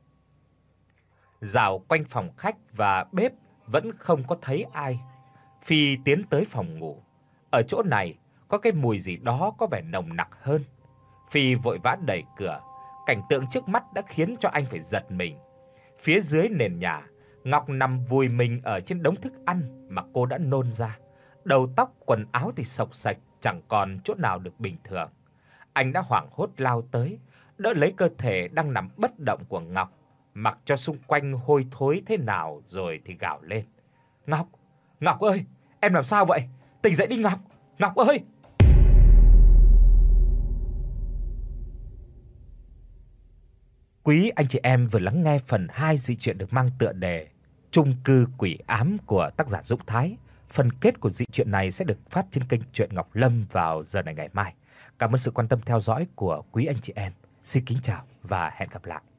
Dạo quanh phòng khách và bếp vẫn không có thấy ai. Phi tiến tới phòng ngủ. Ở chỗ này có cái mùi gì đó có vẻ nồng nặc hơn. Phi vội vã đẩy cửa, cảnh tượng trước mắt đã khiến cho anh phải giật mình. Phía dưới nền nhà, Ngọc nằm vùi mình ở trên đống thức ăn mà cô đã nôn ra. Đầu tóc, quần áo thì xộc xệch, chẳng còn chỗ nào được bình thường. Anh đã hoảng hốt lao tới, đỡ lấy cơ thể đang nằm bất động của Ngọc, mặc cho xung quanh hôi thối thế nào rồi thì gào lên: "Ngọc, Ngọc ơi, em làm sao vậy? Tỉnh dậy đi Ngọc, Ngọc ơi!" Quý anh chị em vừa lắng nghe phần hai dị truyện được mang tựa đề Chung cư quỷ ám của tác giả Dũng Thái. Phần kết của dị truyện này sẽ được phát trên kênh Truyện Ngọc Lâm vào giờ này ngày mai. Cảm ơn sự quan tâm theo dõi của quý anh chị em. Xin kính chào và hẹn gặp lại.